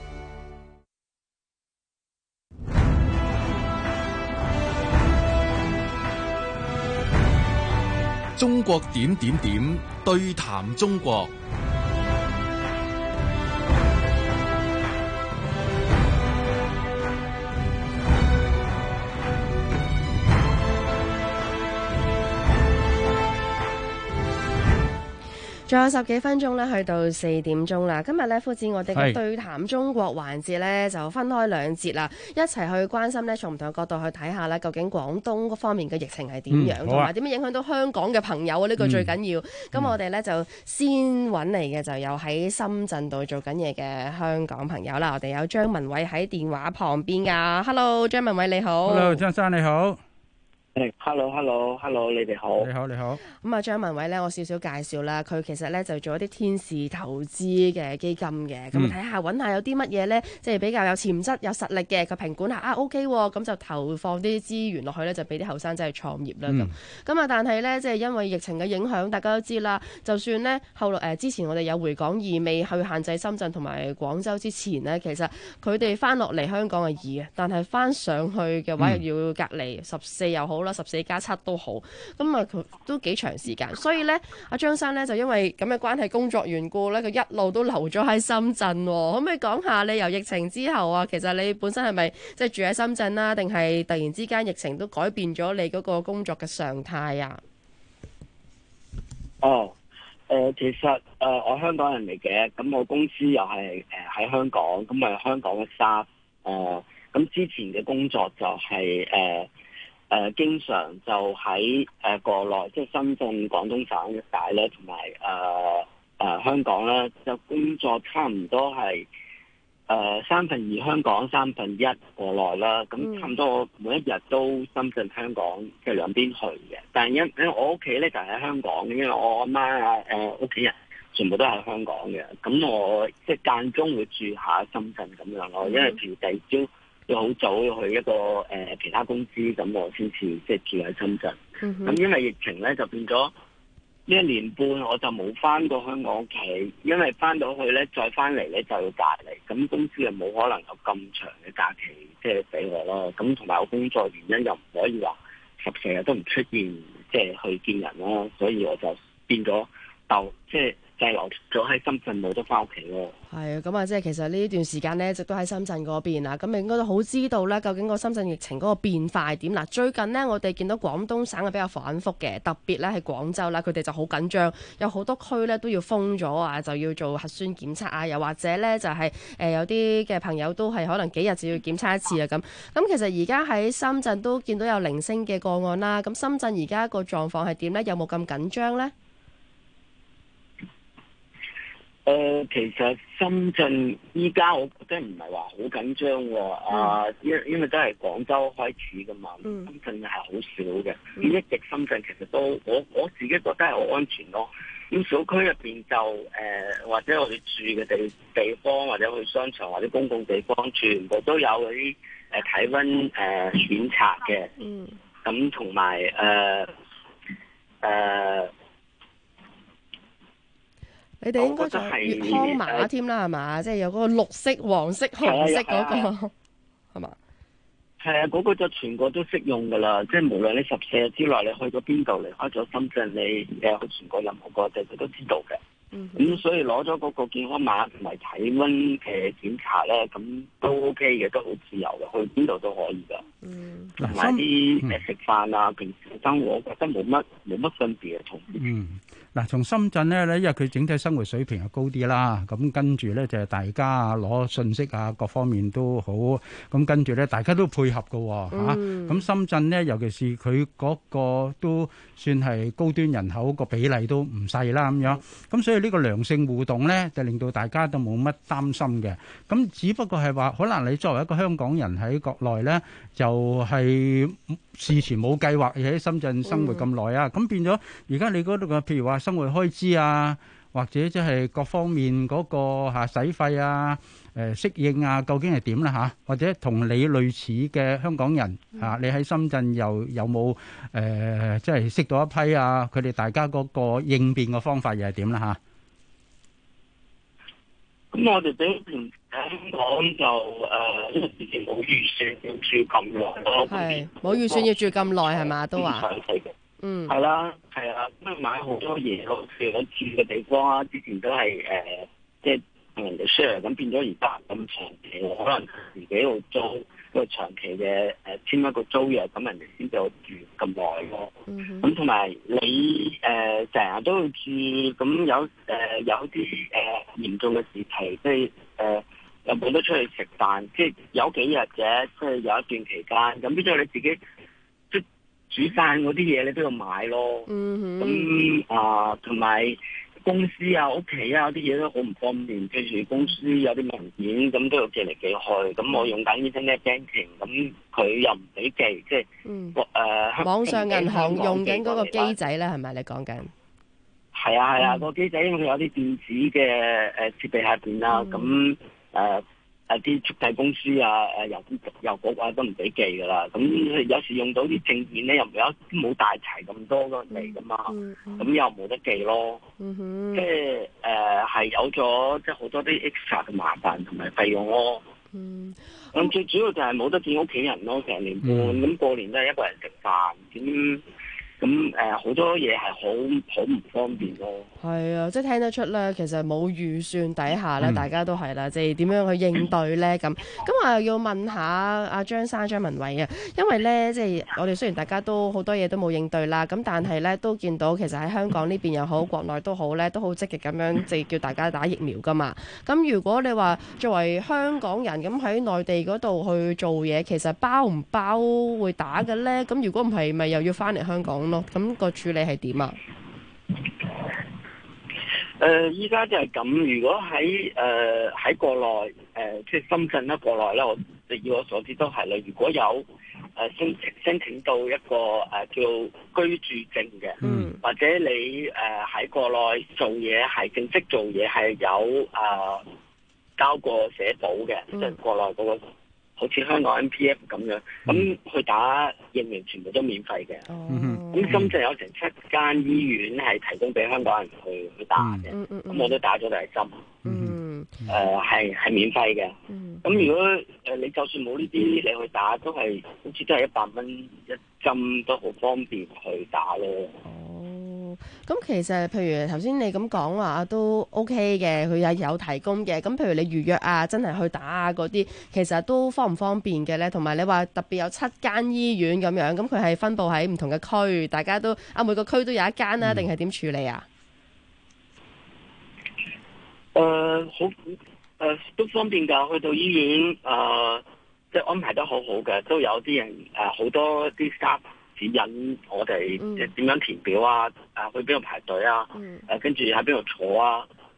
中國點點點對談中國。 仲有10幾分鐘咧，去到4點鐘啦。今日咧，夫子我哋嘅對談中國環節咧，就分開兩節啦，一齊去關心咧，從唔同嘅角度去睇下咧，究竟廣東嗰方面嘅疫情係點樣，同埋點樣影響到香港嘅朋友啊？呢個最緊要。咁我哋咧就先揾嚟嘅就有喺深圳度做緊嘢嘅香港朋友啦。我哋有張文偉喺電話旁邊㗎。Hello， 張文偉你好。 Hello， 張生你好。 Hello， 你哋好。 你好。 咁啊，張文偉咧，我少少介紹啦。佢其實咧就做一啲天使投資嘅基金嘅。咁睇下揾下有啲乜嘢咧，即係比較有潛質、有實力嘅。佢評估下OK 喎，咁就投放啲資源落去咧，就俾啲後生仔去創業啦。咁啊，但係咧，即係因為疫情嘅影響，大家都知啦。就算咧後來之前我哋有回港易未去限制深圳同埋廣州之前咧，其實佢哋翻落嚟香港係易嘅，但係翻上去嘅話又要隔離14又好啦，14+7都好，咁啊佢都幾長時間，所以咧阿張生咧就因為咁嘅關係工作緣故咧，佢一路都留咗喺深圳。可唔可以講下你由疫情之後啊，其實你本身係咪即係住喺深圳啦，定係突然之間疫情都改變咗你嗰個工作嘅常態啊？ 其實我香港人嚟嘅，咁我公司又係喺香港，咁係香港嘅 staff。咁之前嘅工作就係經常就喺國內，即係深圳、廣東省一帶咧，同埋香港咧，就工作差唔多係2/3香港1/3國內啦。咁差唔多我每一日都深圳、香港即係兩邊去嘅。但係因為我屋企咧就喺香港，因為我阿媽啊屋企人全部都喺香港嘅。咁我即係間中會住下深圳咁樣咯，因為譬如第二朝要好早要去一個其他公司，咁我先至即係住喺深圳。咁因為疫情咧就變咗呢1年半我就冇翻過香港屋企，因為翻到去咧再翻嚟咧就要隔離，咁公司又冇可能有咁長嘅假期即係俾我咯。咁同埋我工作原因又唔可以話14日都唔出現，即係去見人啦，所以我就變咗即係滯留咗喺深圳，冇得翻屋企咯。 係啊，咁啊，即係其實呢段時間呢，一直都喺深圳嗰邊啊，咁你應該都好知道咧，究竟個深圳疫情嗰個變化係點嗱？最近呢，我哋見到廣東省係比較反覆嘅，特別咧係廣州啦，佢哋就好緊張，有好多區咧都要封咗啊，就要做核酸檢測啊，又或者咧就係有啲嘅朋友都係可能幾日就要檢測一次啊咁。咁其實而家喺深圳都見到有零星嘅個案啦，咁深圳而家個狀況係點咧？有冇咁緊張咧？ 其實深圳依家我覺得唔係話好緊張喎，因為都係廣州開始噶嘛，深圳係好少嘅，咁一直深圳其實都我自己覺得係好安全咯。咁小區入邊就或者我哋住嘅地方，或者去商場或者公共地方，全部都有嗰啲體溫檢查嘅，咁同埋你哋應該就粵康碼添啦，係嘛？即係有嗰個綠色、黃色、紅色嗰個，係嘛？ 係啊，嗰個就全國都適用㗎啦。即係無論你14日之內你去咗邊度，離開咗深圳，你去全國任何個地佢都知道嘅。咁所以攞咗嗰個健康碼同埋體温嘅檢查咧，咁都 OK 嘅，都好自由嘅，去邊度都可以㗎。同埋啲食飯啊，平時生活，我覺得冇乜分別嘅同。 嗱，從深圳咧，因為佢整體生活水平係高啲啦，咁跟住咧就係大家攞信息啊，各方面都好，咁跟住咧大家都配合嘅嚇。咁深圳咧，尤其是佢嗰個都算係高端人口個比例都唔細啦咁樣，咁所以呢個良性互動咧，就令到大家都冇乜擔心嘅。咁只不過係話，可能你作為一個香港人喺國內咧，就係事前冇計劃喺深圳生活咁耐啊，咁變咗而家你嗰度嘅譬如話生活開支啊，或者即係各方面嗰個使費啊、適應啊，究竟係點啦嚇？或者同你類似嘅香港人嚇，你喺深圳又有冇即係識到一批啊？佢哋大家嗰個應變嘅方法又係點啦嚇？ 咁我哋比平香港就因為之前冇預算要住咁耐咯， 係冇預算要住咁耐係嘛？都話係啦，咁買好多嘢咯。譬如我住嘅地方啊，之前都係即係同人哋 share， 咁變咗而家咁長期，我可能自己去租一個長期嘅簽一個租約，咁人哋先至住咁耐咯。咁同埋你成日都去住，咁有啲嚴重嘅事情，即係又冇得出去食飯，即係有幾日嘅，即係有一段期間，咁變咗你自己即煮飯嗰啲嘢你都要買咯。咁同埋公司啊、屋企啊啲嘢都好唔方便，譬如公司有啲文件咁都要寄嚟寄去，咁我用緊 Internet Banking， 咁佢又唔俾寄，即係網上銀行用緊嗰個機仔咧，係咪你講緊？ 係啊，個機仔因為佢有啲電子嘅設備下邊啦，咁啲速遞公司啊、郵局啊都唔俾寄噶啦。咁有時用到啲證件咧，又冇大齊咁多嚟噶嘛，咁又冇得寄咯。即係係有咗即係好多啲 extra 嘅麻煩同埋費用咯。咁最主要就係冇得見屋企人咯，成年半咁過年都係一個人食飯咁好多嘢係好唔方便咯。 係啊，即係聽得出咧，其實冇預算底下咧，大家都係啦，即係點樣去應對咧咁。我又要問下阿張文偉啊，因為咧即係我哋雖然大家都好多嘢都冇應對啦，咁但係咧都見到其實喺香港呢邊又好，國內都好咧，都好積極咁樣即係叫大家打疫苗噶嘛。咁如果你話作為香港人咁喺內地嗰度去做嘢，其實包唔包會打嘅咧？咁如果唔係，咪又要翻嚟香港？咁個處理係點啊？ 依家就係咁。如果喺國內即係深圳啦，國內咧，以我所知都係啦。如果有申請到一個叫居住證嘅，或者你喺國內做嘢係正式做嘢係有交過社保嘅，即係國內嗰個。好似香港 MPF 咁樣，咁去打疫苗全部都免費嘅。咁深圳有成7間醫院係提供俾香港人去打嘅。咁我都打咗第一針。係免費嘅。咁如果你就算冇呢啲，你去打都係好似都係100蚊一針，都好方便去打咯。 咁其實譬如頭先你咁講話都 OK 嘅，佢有提供嘅。咁譬如你預約啊，真係去打啊嗰啲，其實都方唔方便嘅咧？同埋你話特別有7間醫院咁樣，咁佢係分佈喺唔同嘅區，大家都每個區都有一間啦，定係點處理啊？ 都方便㗎，去到醫院即係安排得好好嘅，都有啲人好多啲 staff。指引我哋點樣填表啊，去邊度排隊啊，跟住喺邊度坐啊，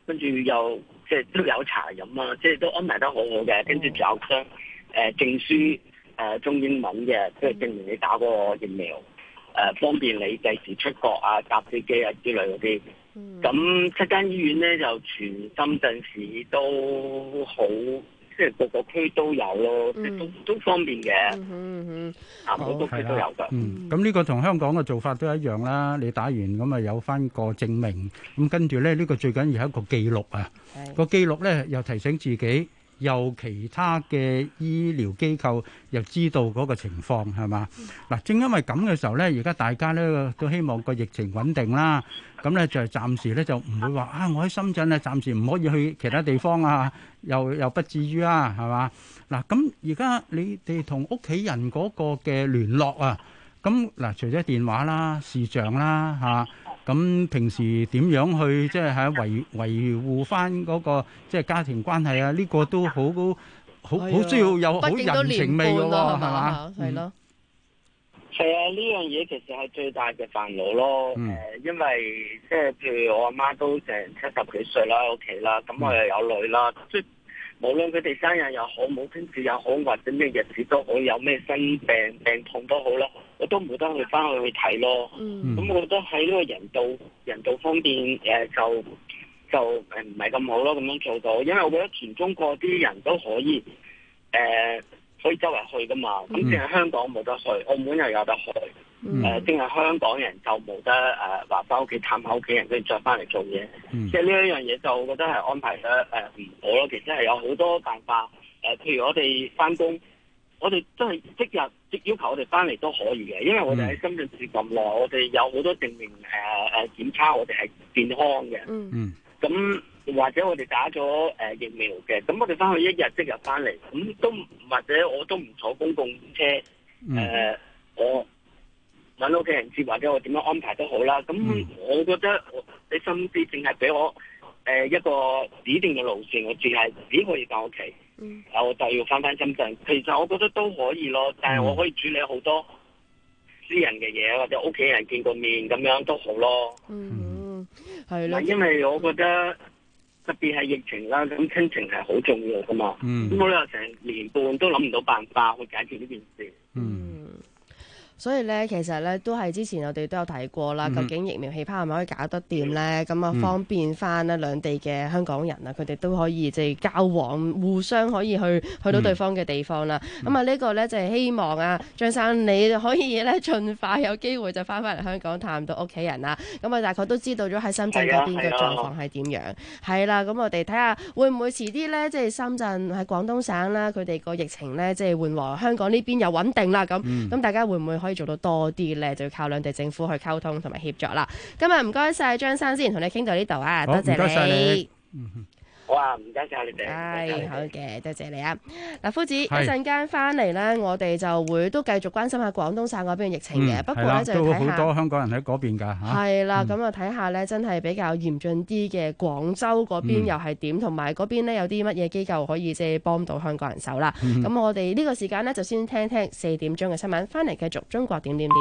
跟住又即係都有茶飲啊，即係都安排得好好嘅。跟住仲有張證書中英文嘅，即係證明你打嗰個疫苗，方便你第時出國啊、搭飛機啊之類嗰啲。咁7間醫院咧就全深圳市都好，即係個個區都有咯，都方便嘅。好多區都有㗎。 咁呢個同香港嘅做法都一樣啦。你打完咁啊有翻個證明，咁跟住咧呢個最緊要係一個記錄啊。個記錄咧又提醒自己，又其他嘅醫療機構又知道嗰個情況係嘛？嗱，正因為咁嘅時候咧，而家大家咧都希望個疫情穩定啦。咁咧就係暫時咧就唔會話啊，我喺深圳啊，暫時唔可以去其他地方啊，又不至於啊，係嘛？嗱，咁而家你哋同屋企人嗰個嘅聯絡啊，咁嗱，除咗電話啦、視像啦嚇，咁平時點樣去即係喺維護翻嗰個即係家庭關係啊？呢個都好需要有好人情味嘅喎，係嘛？ 係咯。 係啊，呢樣嘢其實係最大嘅煩惱咯。因為即係譬如我阿媽都成70幾歲啦喺屋企啦，咁我又有女啦，即係無論佢哋生日又好，母親節又好，或者咩日子都好，有咩新病痛都好啦，我都唔會得去翻去睇咯。咁我覺得喺呢個人道方面就唔係咁好咯，咁樣做到，因為我覺得全中國啲人都可以可以周圍去噶嘛，咁淨係香港冇得去，澳門又有得去，淨係香港人就冇得話翻屋企探下屋企人，跟住再翻嚟做嘢。即係呢一樣嘢就我覺得係安排得唔好咯。其實係有好多辦法，譬如我哋翻工，我哋真係即日要求我哋翻嚟都可以嘅，因為我哋喺深圳市咁耐，我哋有好多證明檢測我哋係健康嘅。咁或者我哋打咗疫苗嘅，咁我哋翻去一日即日翻嚟，咁都或者我都唔坐公共車，我揾屋企人接，或者我點樣安排都好啦。咁我覺得你甚至淨係俾我一個指定嘅路線，我淨係只可以翻屋企，我就要翻深圳。其實我覺得都可以咯，但係我可以處理好多私人嘅嘢，或者屋企人見過面咁樣都好咯。 係咯， 因為我覺得特別係疫情啦，咁親情係好重要噶嘛。咁我哋成年半都諗唔到辦法去解決呢件事。 所以咧，其實咧都係之前我哋都有提過啦。究竟疫苗氣泡係咪可以搞得掂咧？咁啊，方便翻咧兩地嘅香港人啊，佢哋都可以即係交往，互相可以去到對方嘅地方啦。咁啊，呢個咧就係希望啊，張生你可以咧盡快有機會就翻返嚟香港探到屋企人啦。咁啊，大概都知道咗喺深圳嗰邊嘅狀況係點樣。係啦，咁我哋睇下會唔會遲啲咧，即係深圳喺廣東省啦，佢哋個疫情咧即係緩和，香港呢邊又穩定啦。咁大家會唔會可以做到多啲咧？就要靠兩地政府去溝通同埋協助啦。今日唔該晒張生先，同你傾到呢度啊，多謝你。 好啊，唔該晒你哋。 係好嘅，多謝你啊。嗱，夫子一陣間翻嚟咧，我哋就會都繼續關心下廣東省嗰邊嘅疫情嘅。不過咧就睇下， 都好多香港人喺嗰邊㗎嚇。 係啦，咁啊睇下咧，真係比較嚴峻啲嘅廣州嗰邊又係點，同埋嗰邊咧有啲乜嘢機構可以即係幫到香港人手啦。咁我哋呢個時間咧就先聽聽4點鐘嘅新聞，翻嚟繼續中國點點點。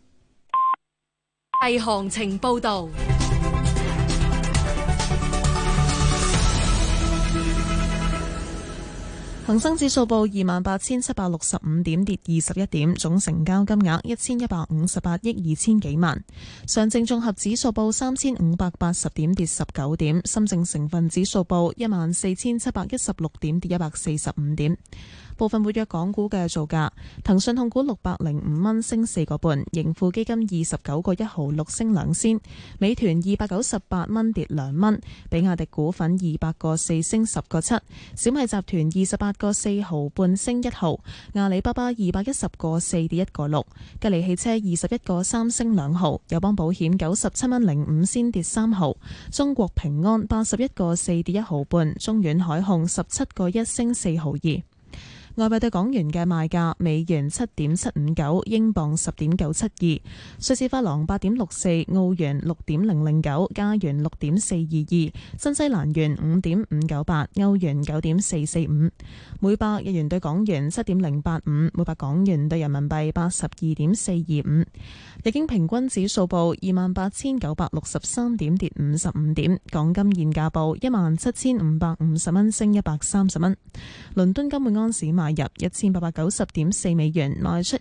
係行情報導。 恒生指數報28,765點，跌21點，總成交金額1158億2千幾萬。上證綜合指數報3580點，跌19點。深證成分指數報14,716點，跌145點。部分活躍港股嘅造價：騰訊控股605蚊升4個半，盈富基金29個1毫6升2仙，美團298蚊跌2蚊，比亞迪股份200個4升10個7，小米集團28個4毫半升1毫，阿里巴巴210個4跌1個6，吉利汽車21個3升2毫，友邦保險97蚊05仙跌3毫，中國平安81個4跌1毫半，中遠海控17個1升4毫2。 外幣對港元嘅賣價：美元7.759，英鎊10.972，瑞士法郎8.64，澳元6.009，加元6.422，新西蘭元5.598，歐元9.445。每百日元對港元7.085，每百港元對人民幣82.425。日經平均指數報28,963點，跌55點。港金現價報17,550蚊，升130蚊。倫敦金每安士買入1890.4美元，賣出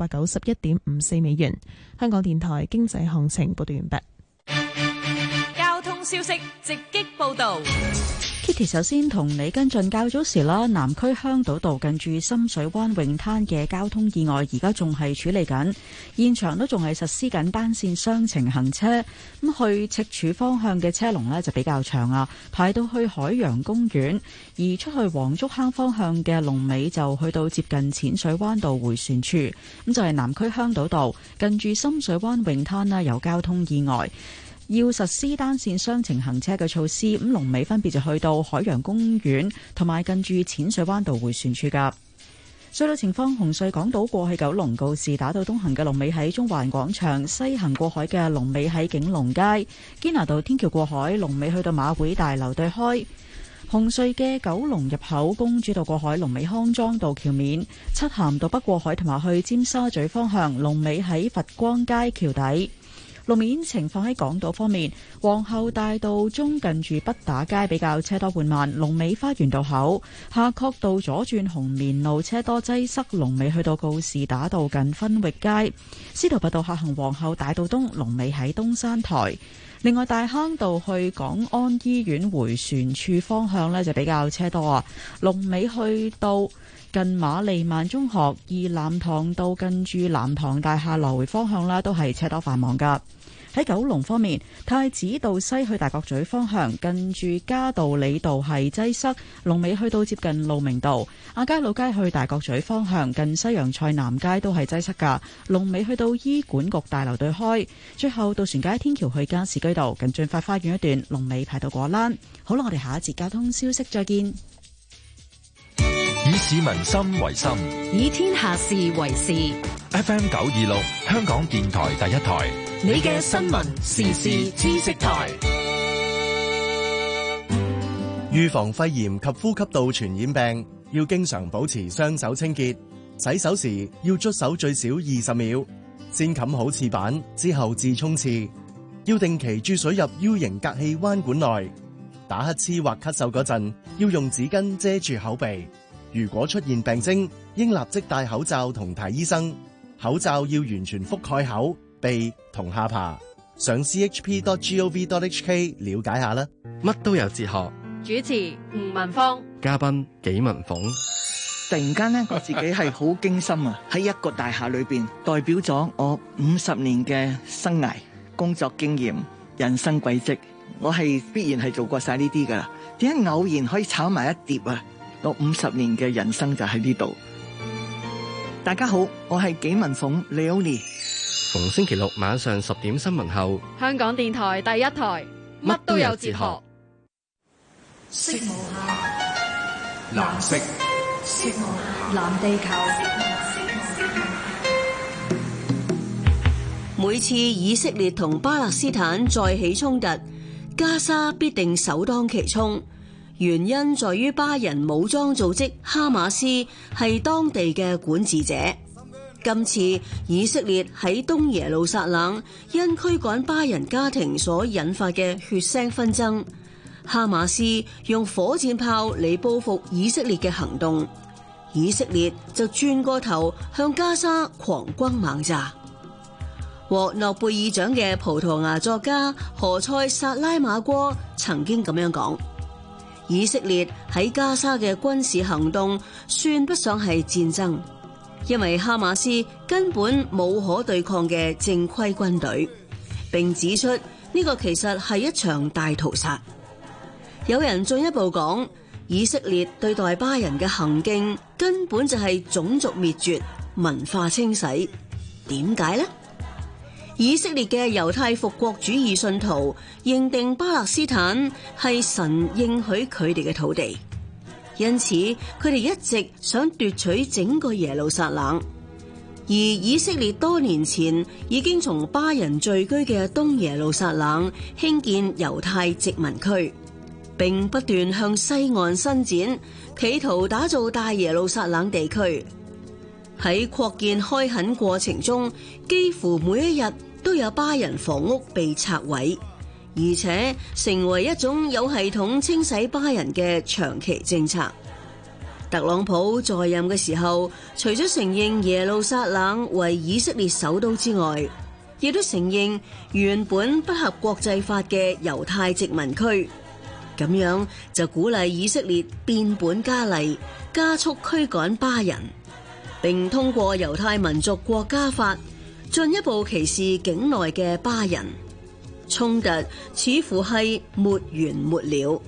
1891.54美元。香港電台經濟行情報道完畢。 交通消息直擊報道。 Kitty 首先同你跟進較早時啦，南區香島道近住深水灣泳灘嘅交通意外，而家仲係處理緊，現場都仲係實施緊單線雙程行車。咁去赤柱方向嘅車龍呢就比較長啊，排到去海洋公園，而出去黃竹坑方向嘅龍尾就去到接近淺水灣道迴旋處。咁就係南區香島道近住深水灣泳灘啦，有交通意外，要實施單線雙程行車嘅措施，咁龍尾分別就去到海洋公園同埋近住淺水灣道迴旋處噶。隧道情況：紅隧港島過去九龍告士打道東行嘅龍尾喺中環廣場，西行過海嘅龍尾喺景隆街，堅拿道天橋過海龍尾去到馬會大樓對開。紅隧嘅九龍入口公主道過海龍尾康莊道橋面，漆咸道北過海同埋去尖沙咀方向龍尾喺佛光街橋底。路面情況喺港島方面，皇后大道中近住畢打街比較車多緩慢，龍尾花園道口，夏慤道左轉紅棉路車多擠塞，龍尾去到告士打道近分域街，司徒拔道下行皇后大道東龍尾喺東山台。另外大坑道去港安醫院迴旋處方向呢就比較車多啊，龍尾去到近瑪麗萬中學，而藍塘道近住藍塘大廈來回方向啦，都係車多繁忙噶。喺九龍方面，太子道西去大角咀方向，近住嘉道理道係擠塞，龍尾去到接近路明道；亞皆老街去大角咀方向，近西洋菜南街都係擠塞噶，龍尾去到醫管局大樓對開。最後，渡船街天橋去加士居道，近駿發花園一段，龍尾排到果欄。好啦，我哋下一節交通消息再見。 以市民心為心， 以天下事為事。 FM 926，香港電台第一台， 你嘅新聞時事知識台。 預防肺炎及呼吸道傳染病，要經常保持雙手清潔。洗手時要捽手最少20秒，先冚好廁板，之後至沖廁。要定期注水入 U 型隔氣彎管內。打乞嗤或咳嗽嗰陣，要用紙巾遮住口鼻。如果出現病徵，應立即戴口罩同睇醫生。口罩要完全覆蓋口、鼻同下巴。上 chp.gov.hk 了解下啦。 乜都有哲學。 主持吳文芳， 嘉賓紀文鳳。 突然間呢，我自己係好驚心啊！喺一個大廈裏邊，代表咗我50年嘅生涯、工作經驗、人生軌跡，我係必然係做過晒呢啲噶啦。點解偶然可以炒埋一碟啊？我50年嘅人生就喺呢度。大家好，我係紀文鳳 Leonie。 逢星期六晚上10點新聞後， 香港電台第一台，乜都有哲學。 色無限， 藍色， 色無限，藍地球。 每次以色列同巴勒斯坦再起衝突，加沙必定首當其衝。原因在於巴人武裝組織哈馬斯係當地嘅管治者。今次以色列喺東耶路撒冷因驅趕巴人家庭所引發嘅血腥紛爭，哈馬斯用火箭炮嚟報復以色列嘅行動，以色列就轉過頭向加沙狂轟猛炸。獲諾貝爾獎嘅葡萄牙作家何塞薩拉馬戈曾經咁樣講：以色列喺加沙嘅軍事行動算不上係戰爭，因為哈馬斯根本冇可對抗嘅正規軍隊，並指出呢個其實係一場大屠殺。有人進一步講，以色列對待巴人嘅行徑根本就係種族滅絕、文化清洗。點解呢？以色列嘅猶太復國主義信徒認定巴勒斯坦係神應許佢哋嘅土地， 因此佢哋一直想奪取整個耶路撒冷。而以色列多年前已經從巴人聚居嘅東耶路撒冷興建猶太殖民區，並不斷向西岸伸展，企圖打造大耶路撒冷地區。喺擴建開墾過程中，幾乎每一日都有巴人房屋被拆毀，而且成為一種有系統清洗巴人嘅長期政策。特朗普在任嘅時候，除咗承認耶路撒冷為以色列首都之外，亦都承認原本不合國際法嘅猶太殖民區，咁樣就鼓勵以色列變本加厲，加速驅趕巴人，並通過猶太民族國家法進一步歧視境內嘅巴人。衝突似乎係沒完沒了。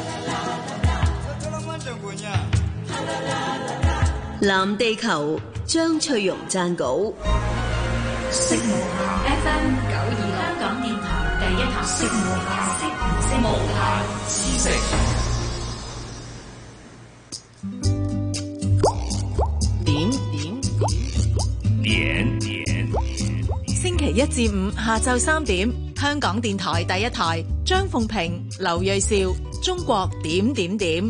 藍地球張翠容撰稿。 色無限 FM 92香港電台第一台。色無限知識。 點。星期一至五下晝3點，香港電台第一台，張鳳平、劉銳紹，中國點點點。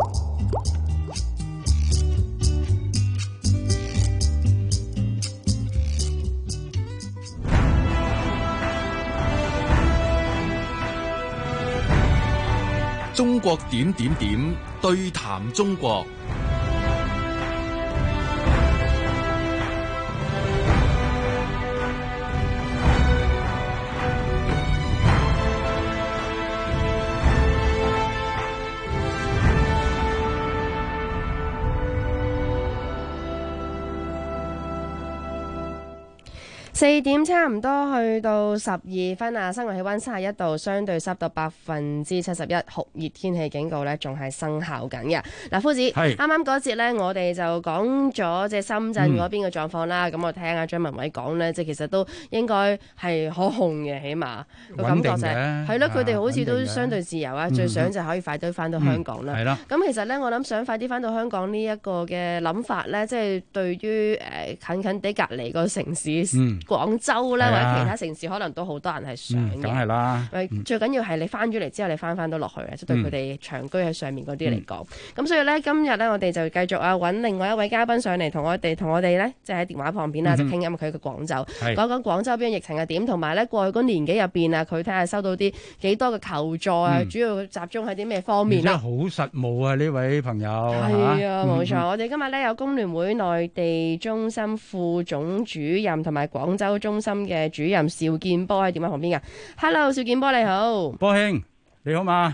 中國點點點對談中國。 4點差唔多去到12分啊！室外氣溫31度，相對濕度71%，酷熱天氣警告咧仲係生效緊嘅。嗱，夫子，啱啱嗰節咧，我哋就講咗即係深圳嗰邊嘅狀況啦。咁我聽阿張文偉講咧，即係其實都應該係可控嘅，起碼個感覺就係咯，佢哋好似都相對自由啊。最想就可以快啲翻到香港啦。係啦。咁其實咧，我諗想快啲翻到香港呢一個嘅諗法咧，即係對於近近地隔離個城市。廣州咧或者其他城市可能都好多人係想嘅， 梗係啦。 最緊要係你翻咗嚟之後，你翻到落去啊，即係對佢哋長居喺上面嗰啲嚟講。咁所以咧，今日咧我哋就繼續揾另外一位嘉賓上嚟同我哋咧，即係喺電話旁邊啦，就傾因為佢嘅廣州，講講廣州邊疫情係點，同埋咧過去嗰年幾入邊啊，佢睇下收到啲幾多嘅求助啊，主要集中喺啲咩方面啦。 真係好實務啊！呢位朋友係啊，冇錯。我哋今日咧有工聯會內地中心副總主任同埋廣州中心嘅主任邵建波喺電話旁邊噶。Hello， 邵建波你好。 波兄你好嘛？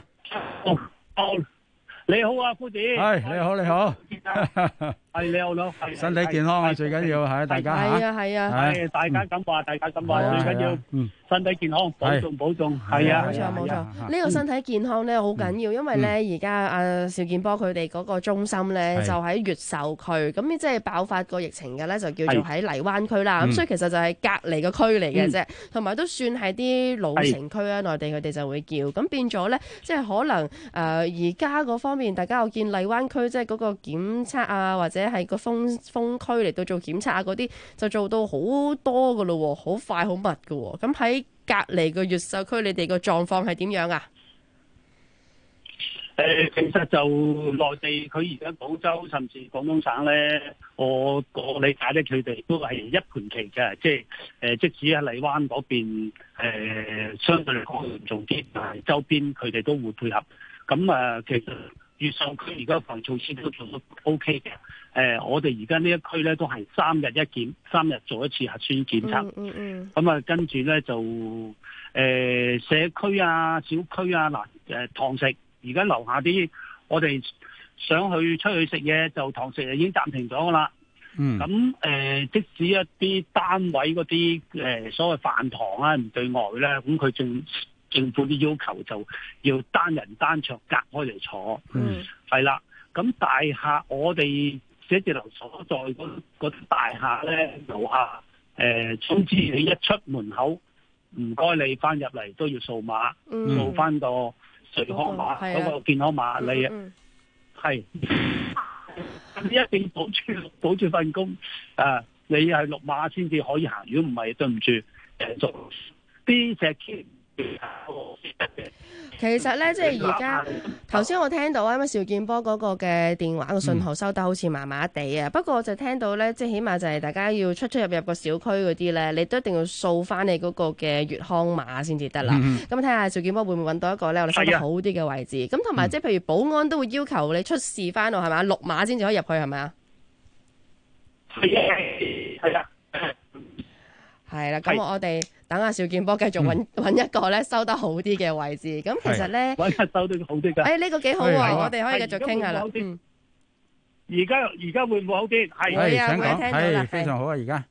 你好啊，夫子。 係你好，你好。 係你好咯， 身體健康啊，最緊要係大家嚇。 係啊， 係大家咁話，大家咁話，最緊要身體健康，保重。係啊， 冇錯。呢個身體健康咧好緊要，因為咧而家阿邵建波佢哋嗰個中心咧就喺越秀區，咁即係爆發個疫情嘅咧就叫做喺荔灣區啦。咁所以其實就係隔離個區嚟嘅啫，同埋都算係啲老城區啊，內地佢哋就會叫。咁變咗咧，即係可能而家嗰方面，大家有見荔灣區即係嗰個檢測啊，或者係個封區嚟到做檢測啊嗰啲，就做到好多噶咯，好快好密噶。咁喺隔離個越秀區，你哋個狀況係點樣啊？ 其實就內地佢而家廣州甚至廣東省咧，我理解咧，佢哋都係一盤棋嘅，即係即使喺荔灣嗰邊相對嚟講嚴重啲，但係周邊佢哋都會配合。咁其實越秀區而家防疫措施都做得 OK 嘅。我哋而家呢一區咧都係3日一檢，3日做一次核酸檢測。咁跟住咧就社區啊、小區啊堂食，而家樓下啲我哋想出去食嘢，就堂食已經暫停咗噶啦。咁即使一啲單位嗰啲所謂飯堂啊唔對外咧，咁佢政府啲要求就要單人單桌隔開嚟坐。係啦。咁大廈我哋寫字樓所在嗰啲大廈咧，樓下通知你一出門口，唔該你翻入嚟都要掃碼，掃翻個健康碼嗰個健康碼你係。 你一定要保住份工啊！你係綠碼先至可以行，如果唔係，對唔住做啲石堅。 其實咧，即係而家頭先我聽到啊，因為邵建波嗰個嘅電話個信號收得好似麻麻地啊。不過我就聽到咧，即係起碼就係大家要出入個小區嗰啲咧，你都一定要掃翻你嗰個嘅粵康碼先至得啦。咁睇下邵建波會唔會揾到一個咧，我哋收得好啲嘅位置。咁同埋即係譬如保安都會要求你出示翻到係咪？綠碼先至可以入去係咪啊？ 係啊。 係啦，咁我哋等阿邵建波繼續揾一個咧收得好啲嘅位置。咁其實咧， 揾個收得好啲㗎。 呢個幾好喎，我哋可以繼續傾下啦。 而家會唔會好啲？ 係啊，我聽到啦， 非常好啊！而家，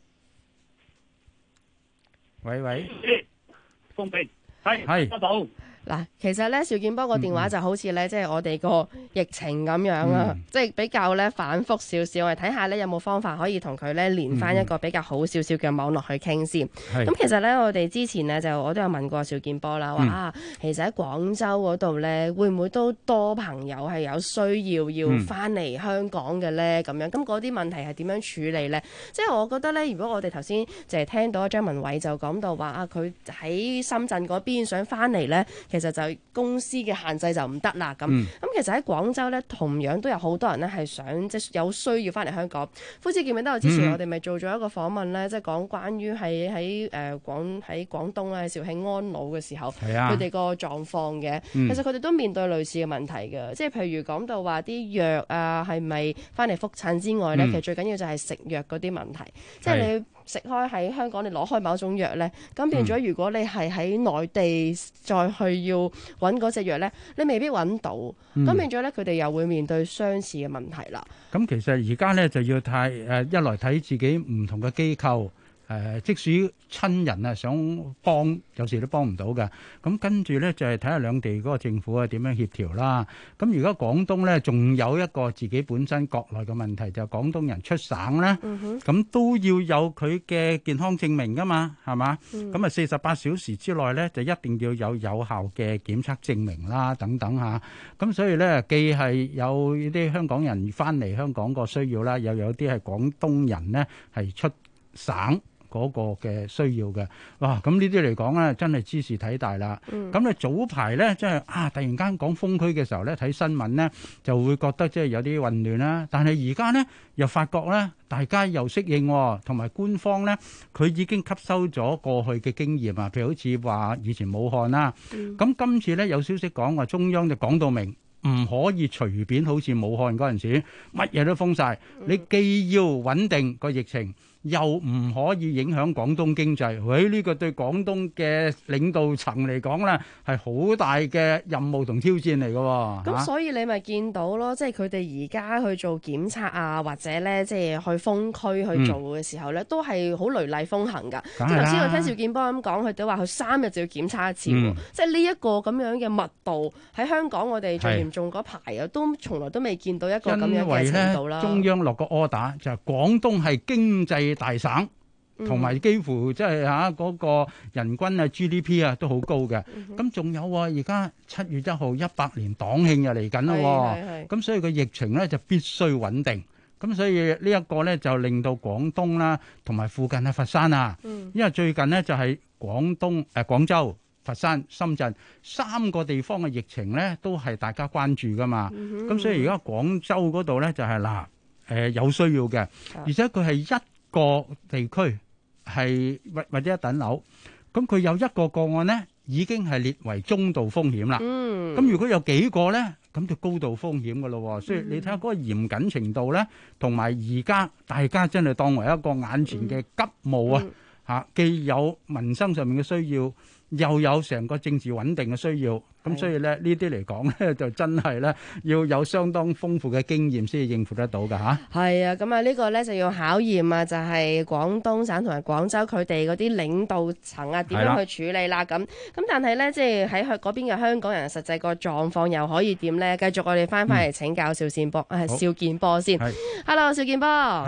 喂， 封閉係收到。 嗱，其實咧，邵建波個電話就好似咧，即係我哋個疫情咁樣啊，即係比較咧反覆少少。我哋睇下咧有冇方法可以同佢咧連翻一個比較好少少嘅網絡去傾先。咁其實咧，我哋之前咧我都有問過邵建波啦，話其實喺廣州嗰度咧，會唔會都多朋友係有需要翻嚟香港嘅咧？咁樣咁嗰啲問題係點樣處理咧？即係我覺得咧，如果我哋頭先就係聽到張文偉就講到話佢喺深圳嗰邊想翻嚟咧。其實就公司嘅限制就唔得啦，咁其實喺廣州咧，同樣都有好多人咧係想即係有需要翻嚟香港。夫子記唔記得我之前我哋咪做咗一個訪問咧，即係講關於喺廣東咧，肇慶安老嘅時候，佢哋個狀況嘅。其實佢哋都面對類似嘅問題嘅，即係譬如講到話啲藥啊，係咪翻嚟覆診之外咧，其實最緊要就係食藥嗰啲問題，即係你。食開喺香港，你攞開某種藥呢，咁變咗如果你係喺內地再去要揾嗰隻藥呢，你未必揾到，咁變咗呢，佢哋又會面對相似嘅問題啦。 咁其實而家呢，就要一來睇自己唔同嘅機構。即使親人啊想幫，有時都幫唔到嘅。咁跟住咧就係睇下兩地嗰個政府啊點樣協調啦。咁如果廣東咧仲有一個自己本身國內嘅問題，就係廣東人出省咧，咁都要有佢嘅健康證明噶嘛，係嘛？咁啊48小時之內咧就一定要有有效嘅檢測證明啦，等等嚇。咁所以咧既係有啲香港人翻嚟香港個需要啦，又有啲係廣東人咧係出省嗰個嘅需要嘅，哇！咁呢啲嚟講咧，真係茲事體大啦。咁你早排咧，即係突然間講封區嘅時候咧，睇新聞咧就會覺得即係有啲混亂啦。但係而家咧又發覺咧，大家又適應，同埋官方咧佢已經吸收咗過去嘅經驗啊。譬如好似話以前武漢啦，咁今次咧有消息講話中央就講到明，唔可以隨便好似武漢嗰陣時乜嘢都封晒。你既要穩定個疫情，又唔可以影響廣東經濟，呢個對廣東嘅領導層嚟講咧，係好大嘅任務同挑戰嚟嘅。 咁所以你咪見到咯，即係佢哋而家去做檢測啊，或者咧即係去封區去做嘅時候咧，都係好雷厲風行㗎。即係頭先我聽邵建波咁講，佢都話佢3日就要檢測一次喎。即係呢一個咁樣嘅密度喺香港，我哋最嚴重嗰排啊，都從來都未見到一個咁樣嘅程度啦。 中央落個 order 就係廣東係經濟大省，同埋幾乎即係嗰個人均啊 GDP 啊都好高嘅。咁仲有而家7月1號100年黨慶又嚟緊啦，咁所以個疫情咧就必須穩定。咁所以呢一個咧就令到廣東啦，同埋附近嘅佛山啊，因為最近呢就係廣州、佛山、深圳3個地方嘅疫情咧都係大家關注噶嘛。咁所以而家廣州嗰度咧就係有需要嘅，而且佢係一個地區係或者一等樓，咁佢有一個個案咧已經係列為中度風險啦。咁如果有幾個咧，咁就高度風險噶咯。所以你睇下嗰個嚴謹程度咧，同埋而家大家真係當為一個眼前嘅急務啊，既有民生上面嘅需要，又有成個政治穩定嘅需要。咁所以咧呢啲嚟講咧，就真係咧要有相當豐富嘅經驗先至應付得到㗎嚇。 係啊，咁啊呢個咧就要考驗啊，就係廣東省同埋廣州佢哋嗰啲領導層啊點樣去處理啦。咁但係咧，即係喺嗰邊嘅香港人實際個狀況又可以點咧？繼續我哋翻嚟請教邵建波先。Hello， 邵建波。 係。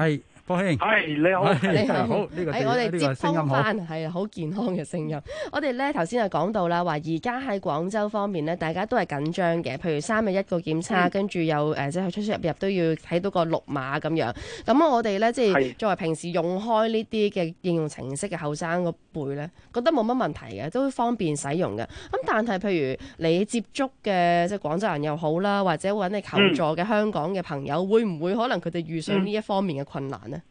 科興。 係你好， 你好， 好呢個我哋接聲音好通翻係好健康嘅聲音。我哋咧頭先就講到啦，話而家喺廣州方面咧，大家都係緊張嘅。譬如3日1個檢測，跟住又即係出入都要睇到個綠碼咁樣。咁我哋咧即係作為平時用開呢啲嘅應用程式嘅後生個輩咧，覺得冇乜問題嘅，都方便使用嘅。咁但係譬如你接觸嘅即係廣州人又好啦，或者揾你求助嘅香港嘅朋友，會唔會可能佢哋遇上呢一方面嘅困難呢？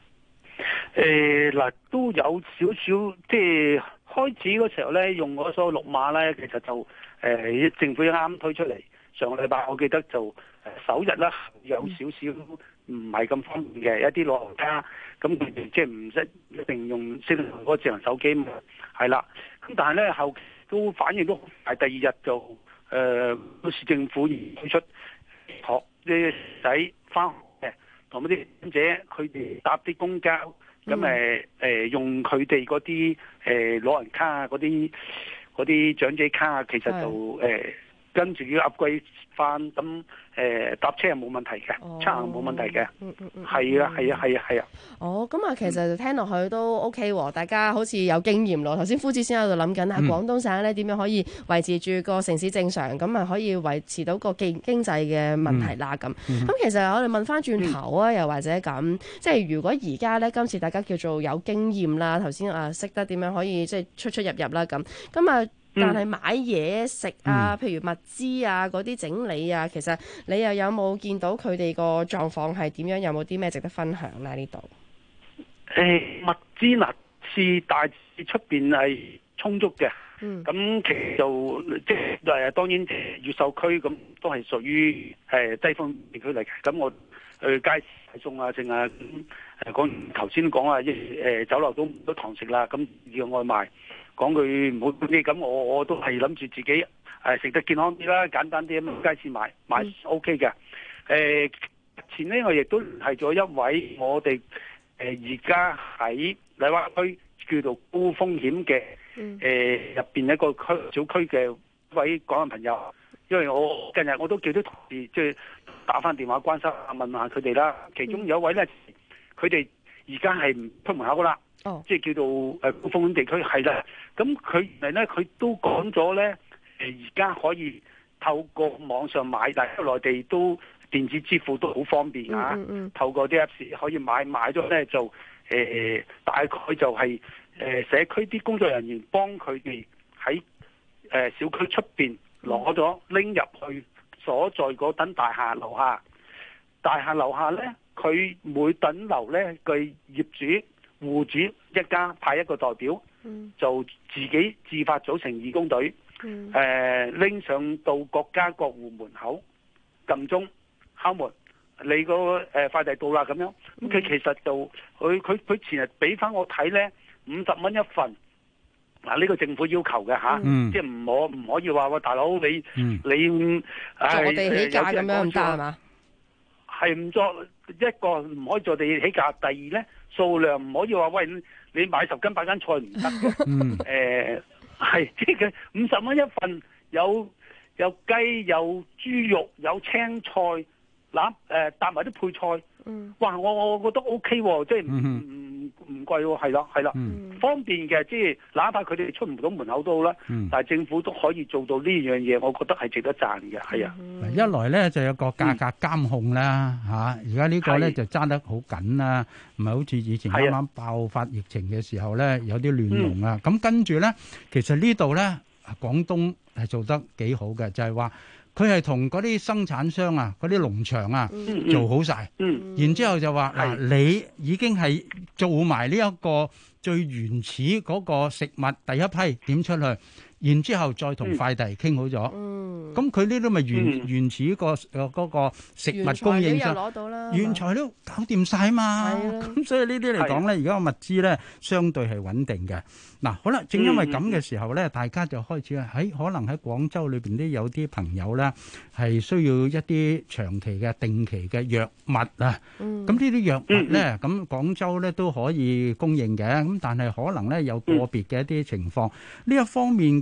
嗱，都有少少，即係開始嗰時候咧，用嗰所綠碼咧，其實就政府啱啱推出嚟，上個禮拜我記得就首日啦，有少少唔係咁方便嘅，一啲老人家咁佢哋即係唔識一定用識得嗰個智能手機嘛，係啦。咁但係咧後期都反應都好大，第二日就市政府而推出學啲仔翻學嘅，同埋啲長者佢哋搭啲公交。咁用佢哋嗰啲老人卡啊，嗰啲長者卡啊，其實就跟住要 upgrade 翻，咁搭車係冇問題嘅，出行冇問題嘅，係啊。 哦，咁啊，其實聽落去都 OK 喎，大家好似有經驗咯。頭先夫子先喺度諗緊喺廣東省咧點樣可以維持住個城市正常，咁啊可以維持到個經濟嘅問題啦。咁其實我哋問翻轉頭啊，又或者咁，即係如果而家咧今次大家叫做有經驗啦，頭先識得點樣可以即係出入啦咁啊。但係買嘢食啊，譬如物資啊，嗰啲整理啊，其實你又有冇見到佢哋個狀況係點樣？有冇啲咩值得分享咧？呢度物資嗱，是大致出邊係充足嘅。咁其實就即係當然越秀區咁都係屬於低風險地區嚟嘅。咁我去街市買餸啊，剩啊咁講頭先講啊，酒樓都唔得堂食啦，咁要外賣。講句唔好啲咁，我都係諗住自己食得健康啲啦，簡單啲咁街市買 OK 嘅。前呢我亦都係咗一位我哋而家喺荔灣區叫做高風險嘅入邊一個小區嘅一位港人朋友，因為我近日我都叫啲同事即係打翻電話關心下問下佢哋啦。其中有一位咧，佢哋而家係唔出門口噶啦。即係叫做高風險地區係啦，咁佢原來咧佢都講咗咧，而家可以透過網上買，但係內地都電子支付都好方便啊。透過啲 Apps 可以買咗咧就大概就係社區啲工作人員幫佢哋喺小區出邊攞咗拎入去所在嗰等大廈樓下，咧佢每等樓咧嘅業主戶主一家派一個代表，就自己自發組成義工隊，拎上到各家各戶門口，撳鐘敲門，你個快遞到啦咁樣。咁佢其實就佢前日俾翻我睇咧，50蚊一份。嗱，呢個政府要求嘅嚇，即係唔可以話喂大佬你坐地起價咁樣唔得係嘛？ 係唔作一個唔可以坐地起價，第二咧數量唔可以話喂你買10斤8斤菜唔得嘅。係即係50蚊一份，有雞有豬肉有青菜搭埋啲配菜，哇！我覺得 OK 喎，即係唔貴喎，係啦，方便嘅，即係哪怕佢哋出唔到門口都好啦，但係政府都可以做到呢樣嘢，我覺得係值得讚嘅，係啊。 一來咧就有個價格監控啦嚇，而家呢個咧就揸得好緊啦，唔係好似以前啱啱爆發疫情嘅時候咧有啲亂龍啊。咁跟住咧，其實呢度咧廣東係做得幾好嘅，就係話佢係同嗰啲生產商啊、嗰啲農場啊做好晒，然之後就話嗱，你已經係做埋呢一個最原始嗰個食物第一批點出去，然之後再同快遞傾好咗。咁佢呢啲咪原始個嗰個食物供應商原材料搞掂晒嘛。咁所以呢啲嚟講咧，而家個物資咧相對係穩定嘅。嗱，好啦，正因為咁嘅時候咧，大家就開始可能喺廣州裏邊都有啲朋友咧係需要一啲長期嘅定期嘅藥物啊。咁呢啲藥物咧，咁廣州咧都可以供應嘅。咁但係可能咧有個別嘅一啲情況，呢一方面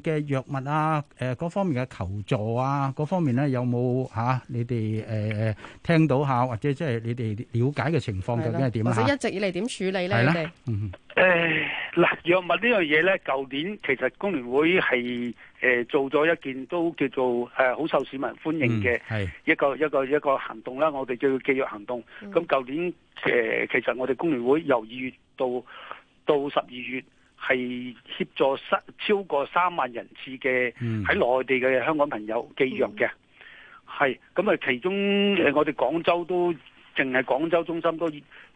嘅藥物啊，嗰方面嘅求助啊，嗰方面咧有冇你哋聽到下，或者即係你哋了解嘅情況究竟係點啊？ 或者一直以嚟點處理咧？ 係啦， 嗱，藥物呢樣嘢咧，舊年其實工聯會係做咗一件都叫做好受市民歡迎嘅一個行動啦，我哋叫寄藥行動。咁舊年其實我哋工聯會由2月到12月係協助超過3萬人次嘅喺內地嘅香港朋友寄藥嘅，係咁啊，其中我哋廣州都淨係廣州中心都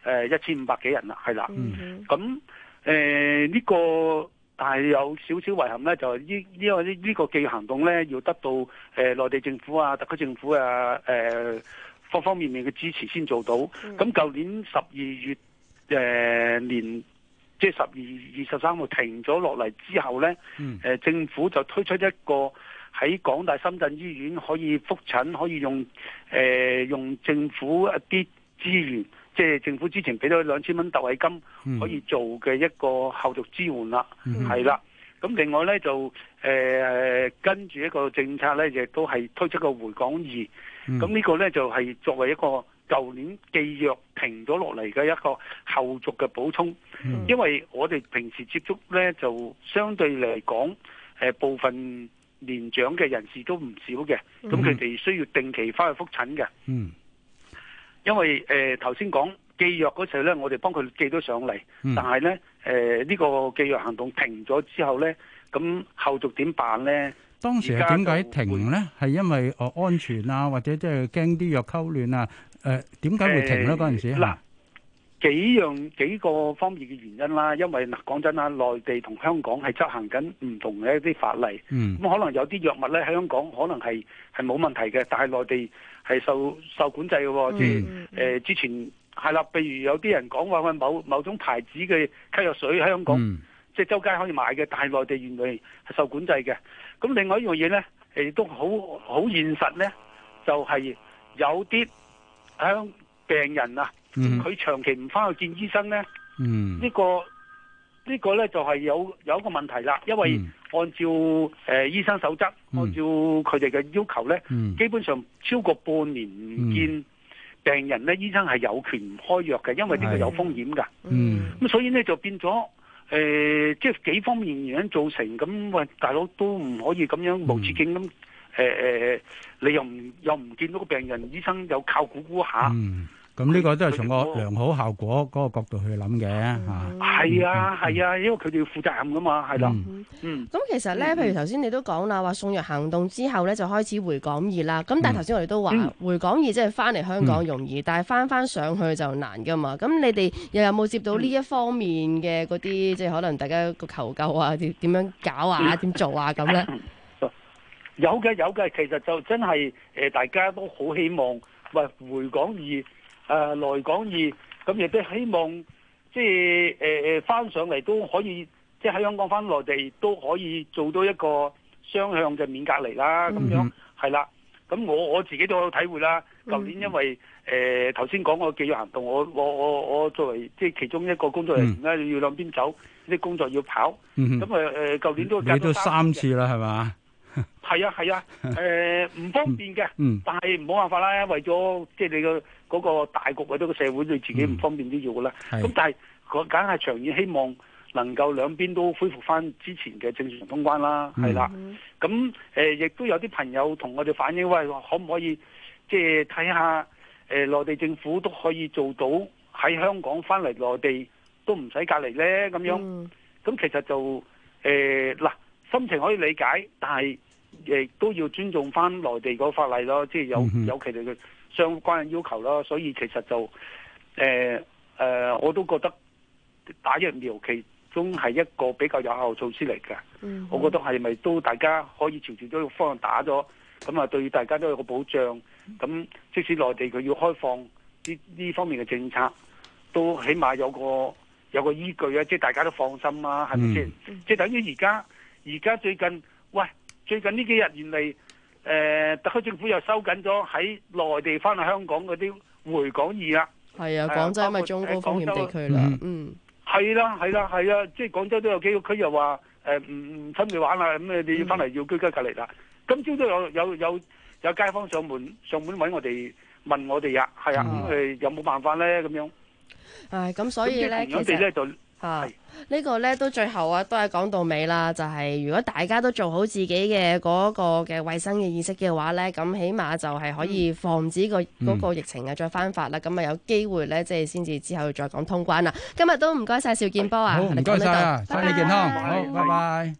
1500幾人啦，係啦，咁呢個但係有少少遺憾咧，就係呢個寄藥行動咧，要得到內地政府啊、特區政府啊方方面面嘅支持先做到。咁舊年12月即係12月23號停咗落嚟之後咧，政府就推出一個喺港大深圳醫院可以覆診，可以用政府一啲資源，即係政府之前俾咗2000蚊特惠金可以做嘅一個後續支援啦，係啦。咁另外咧就跟住一個政策咧，亦都係推出個回港易。咁呢個咧就係作為一個舊年寄藥停咗落嚟嘅一個後續嘅補充。因為我哋平時接觸咧就相對嚟講，部分年長嘅人士都唔少嘅，咁佢哋需要定期翻去覆診嘅。因為頭先講寄藥嗰時候咧，我哋幫佢寄咗上嚟，但係咧呢個寄藥行動停咗之後咧，咁後續點辦咧？ 當時係點解停咧？係因為安全啊，或者即係驚啲藥溝亂啊？點解會停咧？嗰陣時嗱，幾個方面嘅原因啦。因為嗱，講真啦，內地同香港係執行緊唔同嘅一啲法例，咁可能有啲藥物咧喺香港可能係冇問題嘅，但係內地係受管制嘅喎。即係之前係啦，譬如有啲人講話喂某種牌子嘅咳藥水喺香港，即係周街可以買嘅，但係內地原來係受管制嘅。咁另外一樣嘢咧，亦都好現實咧，就係有啲病人啊，佢長期唔翻去見醫生咧，呢個咧就係有一個問題啦。因為按照醫生守則，按照佢哋嘅要求咧，基本上超過半年唔見病人咧，醫生係有權唔開藥嘅，因為呢個有風險㗎。咁所以咧就變咗即係幾方面原因造成咁。喂，大佬都唔可以咁樣無止境咁你又唔見到個病人，醫生又靠估下。 咁呢個都係從個良好效果嗰個角度去諗嘅嚇。 係啊，因為佢哋要負責任噶嘛，係啦。 咁其實咧，譬如頭先你都講啦，話送藥行動之後咧就開始回港易啦。咁但係頭先我哋都話回港易即係翻嚟香港容易，但係翻上去就難噶嘛。咁你哋又有冇接到呢一方面嘅嗰啲，即係可能大家個求救啊，點樣搞啊，點做啊咁咧？ 有嘅，其實就真係大家都好希望回港易。來港易，咁亦都希望即係翻上嚟都可以，即係喺香港翻內地都可以做到一個雙向嘅免隔離啦。咁樣係啦。咁我自己都有體會啦。舊年因為頭先講個寄藥行動，我作為即係其中一個工作人員咧，要兩邊走，啲工作要跑。咁舊年都隔咗 3次啦，係嘛？ 係啊，唔方便嘅，但係冇辦法啦，為咗即係你嗰個大局或者個社會對自己唔方便都要嘅啦。咁但係梗係長遠希望能夠兩邊都恢復翻之前嘅正常通關啦，係啦。咁亦都有啲朋友同我哋反映，喂，可唔可以即係睇下內地政府都可以做到喺香港翻嚟內地都唔使隔離咧咁樣。咁其實就嗱。心情可以理解，但係亦都要尊重翻內地嗰個法例咯，即係有佢哋嘅相關嘅要求咯。所以其實就我都覺得打疫苗其中係一個比較有效措施嚟嘅。我覺得係咪都大家可以朝住呢個方向打咗，咁啊對大家都有個保障。咁即使內地佢要開放呢方面嘅政策，都起碼有個依據啊，即係大家都放心啊，係咪先？即係等於而家最近呢幾日原嚟特區政府又收緊咗喺內地翻去香港嗰啲回港易啦。 係啊，廣州咪中高風險地區啦。 係啦，即係廣州都有幾個區又話唔侵你玩啦，咁你要翻嚟要居家隔離啦。今朝都有街坊上門揾我哋問我哋啊，係啊，咁有冇辦法咧咁樣？ 咁所以咧，其實呢個咧都最後啊，都係講到尾啦。就係如果大家都做好自己嘅嗰個嘅衞生嘅意識嘅話咧，咁起碼就係可以防止嗰個疫情啊再翻發啦。咁啊有機會咧，即係先至之後再講通關啦。今日都唔該晒邵建波啊， 好唔該晒啊，身體健康，好，拜拜。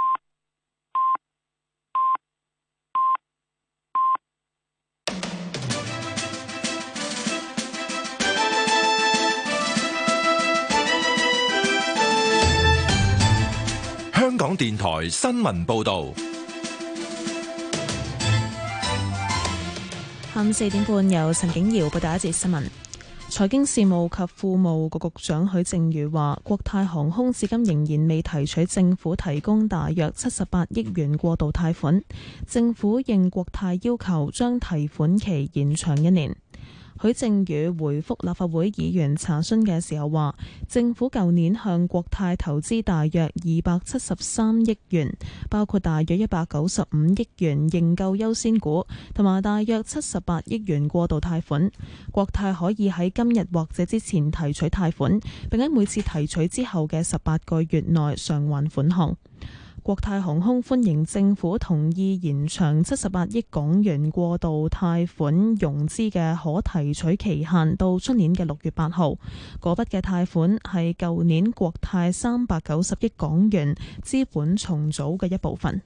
香港電台新聞報導， 下午4點半由陳景瑤報道一節新聞。財經事務及庫務局局長許正宇話，國泰航空至今仍然未提取政府提供大約78億元過渡貸款，政府應國泰要求將提款期延長1年。許正宇回覆立法會議員查詢嘅時候話，政府舊年向國泰投資大約273億元，包括大約195億元認購優先股，同埋大約78億元過渡貸款。國泰可以喺今日或者之前提取貸款，並喺每次提取之後嘅18個月內償還款項。國泰航空歡迎政府同意延長78億港元過渡貸款融資嘅可提取期限到出年嘅6月8號。嗰筆嘅貸款係舊年國泰390億港元資本重組嘅一部分。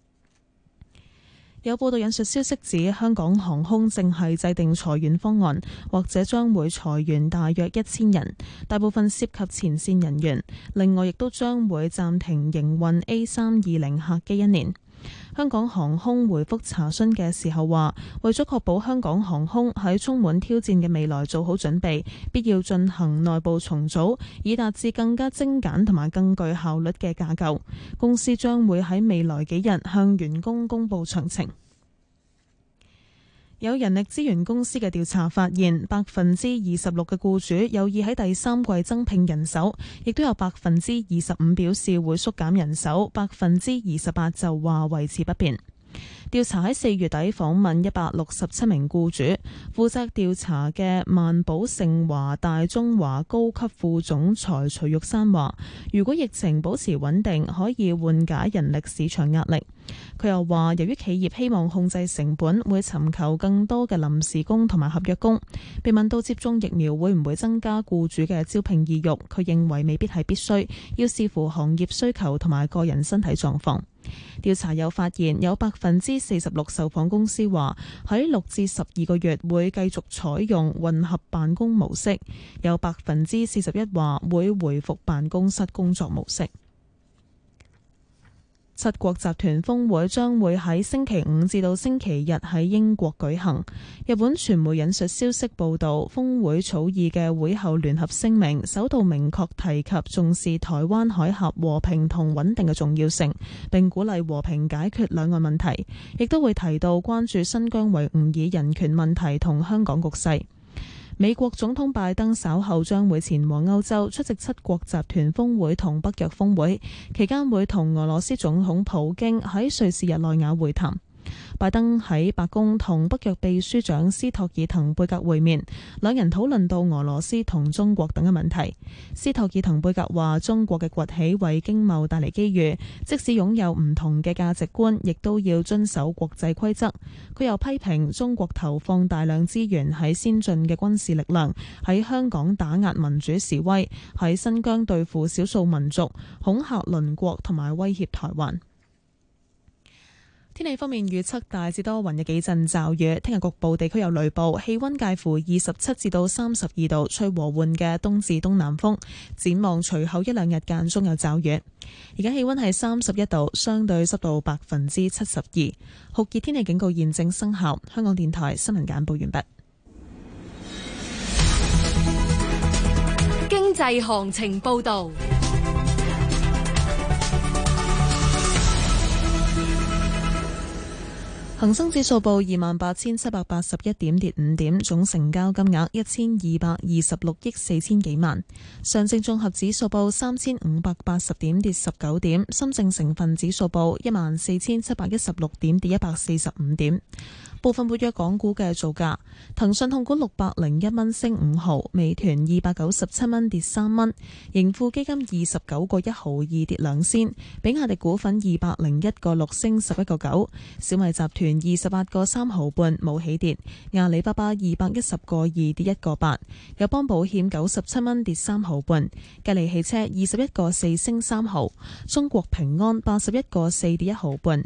有報道引述消息指，香港航空正係制定裁員方案，或者將會裁員大約1000人，大部分涉及前線人員。另外，亦都將會暫停營運 A320 客機1年。香港航空回覆查詢嘅時候話，為咗確保香港航空喺充滿挑戰嘅未來做好準備，必要進行內部重組，以達至更加精簡同埋更具效率嘅架構。公司將會喺未來幾日向員工公佈詳情。有人力資源公司嘅調查發現，26%嘅僱主有意喺第三季增聘人手，亦都有25%表示會縮減人手，28%就話維持不變。調查喺4月底訪問167名僱主，負責調查嘅萬寶盛華大中華高級副總裁徐玉山話，如果疫情保持穩定，可以緩解人力市場壓力。佢又話，由於企業希望控制成本，會尋求更多嘅臨時工同埋合約工。被問到接種疫苗會唔會增加僱主嘅招聘意欲，佢認為未必係必須，要視乎行業需求同埋個人身體狀況。調查又發現，有46%受訪公司話喺6至12個月會繼續採用混合辦公模式，有41%話會回復辦公室工作模式。七國集團峰會將會喺星期五至到星期日喺英國舉行。日本傳媒引述消息報道，峰會草擬嘅會後聯合聲明首度明確提及重視台灣海峽和平同穩定嘅重要性，並鼓勵和平解決兩岸問題，亦都會提到關注新疆維吾爾人權問題同香港局勢。美國總統拜登稍後將會前往歐洲出席七國集團峰會同北約峰會，期間會同俄羅斯總統普京喺瑞士日內瓦會談。拜登喺白宮同北約秘書長斯托爾滕貝格會面，兩人討論到俄羅斯同中國等嘅問題。斯托爾滕貝格話：中國嘅崛起為經貿帶嚟機遇，即使擁有唔同嘅價值觀，亦都要遵守國際規則。佢又批評中國投放大量資源喺先進嘅軍事力量，喺香港打壓民主示威，喺新疆對付少數民族，恐嚇鄰國同埋威脅台灣。天氣方面預測大致多雲，有幾陣驟雨。聽日局部地區有雷暴，氣溫介乎27至到32度，吹和緩嘅東至東南風。展望隨後一兩日間中有驟雨。而家氣溫係31度，相對濕度72%。酷熱天氣警告現正生效。香港電台新聞簡報完畢。 經濟行情報道。 恒生指數報28,781點，跌5點，總成交金額1226億4千幾萬。上證綜合指數報3580點，跌19點。深證成分指數報14,716點，跌145點。部分活躍港股嘅造價：騰訊控股601蚊升5毫，美團297蚊跌3蚊，盈富基金29個1毫2跌2仙，比亞迪股份201個6升11個9，小米集團28個3毫半冇起跌，阿里巴巴210個2跌1個8，友邦保險97蚊跌3毫半，吉利汽車21個4升3毫，中國平安81個4跌1毫半，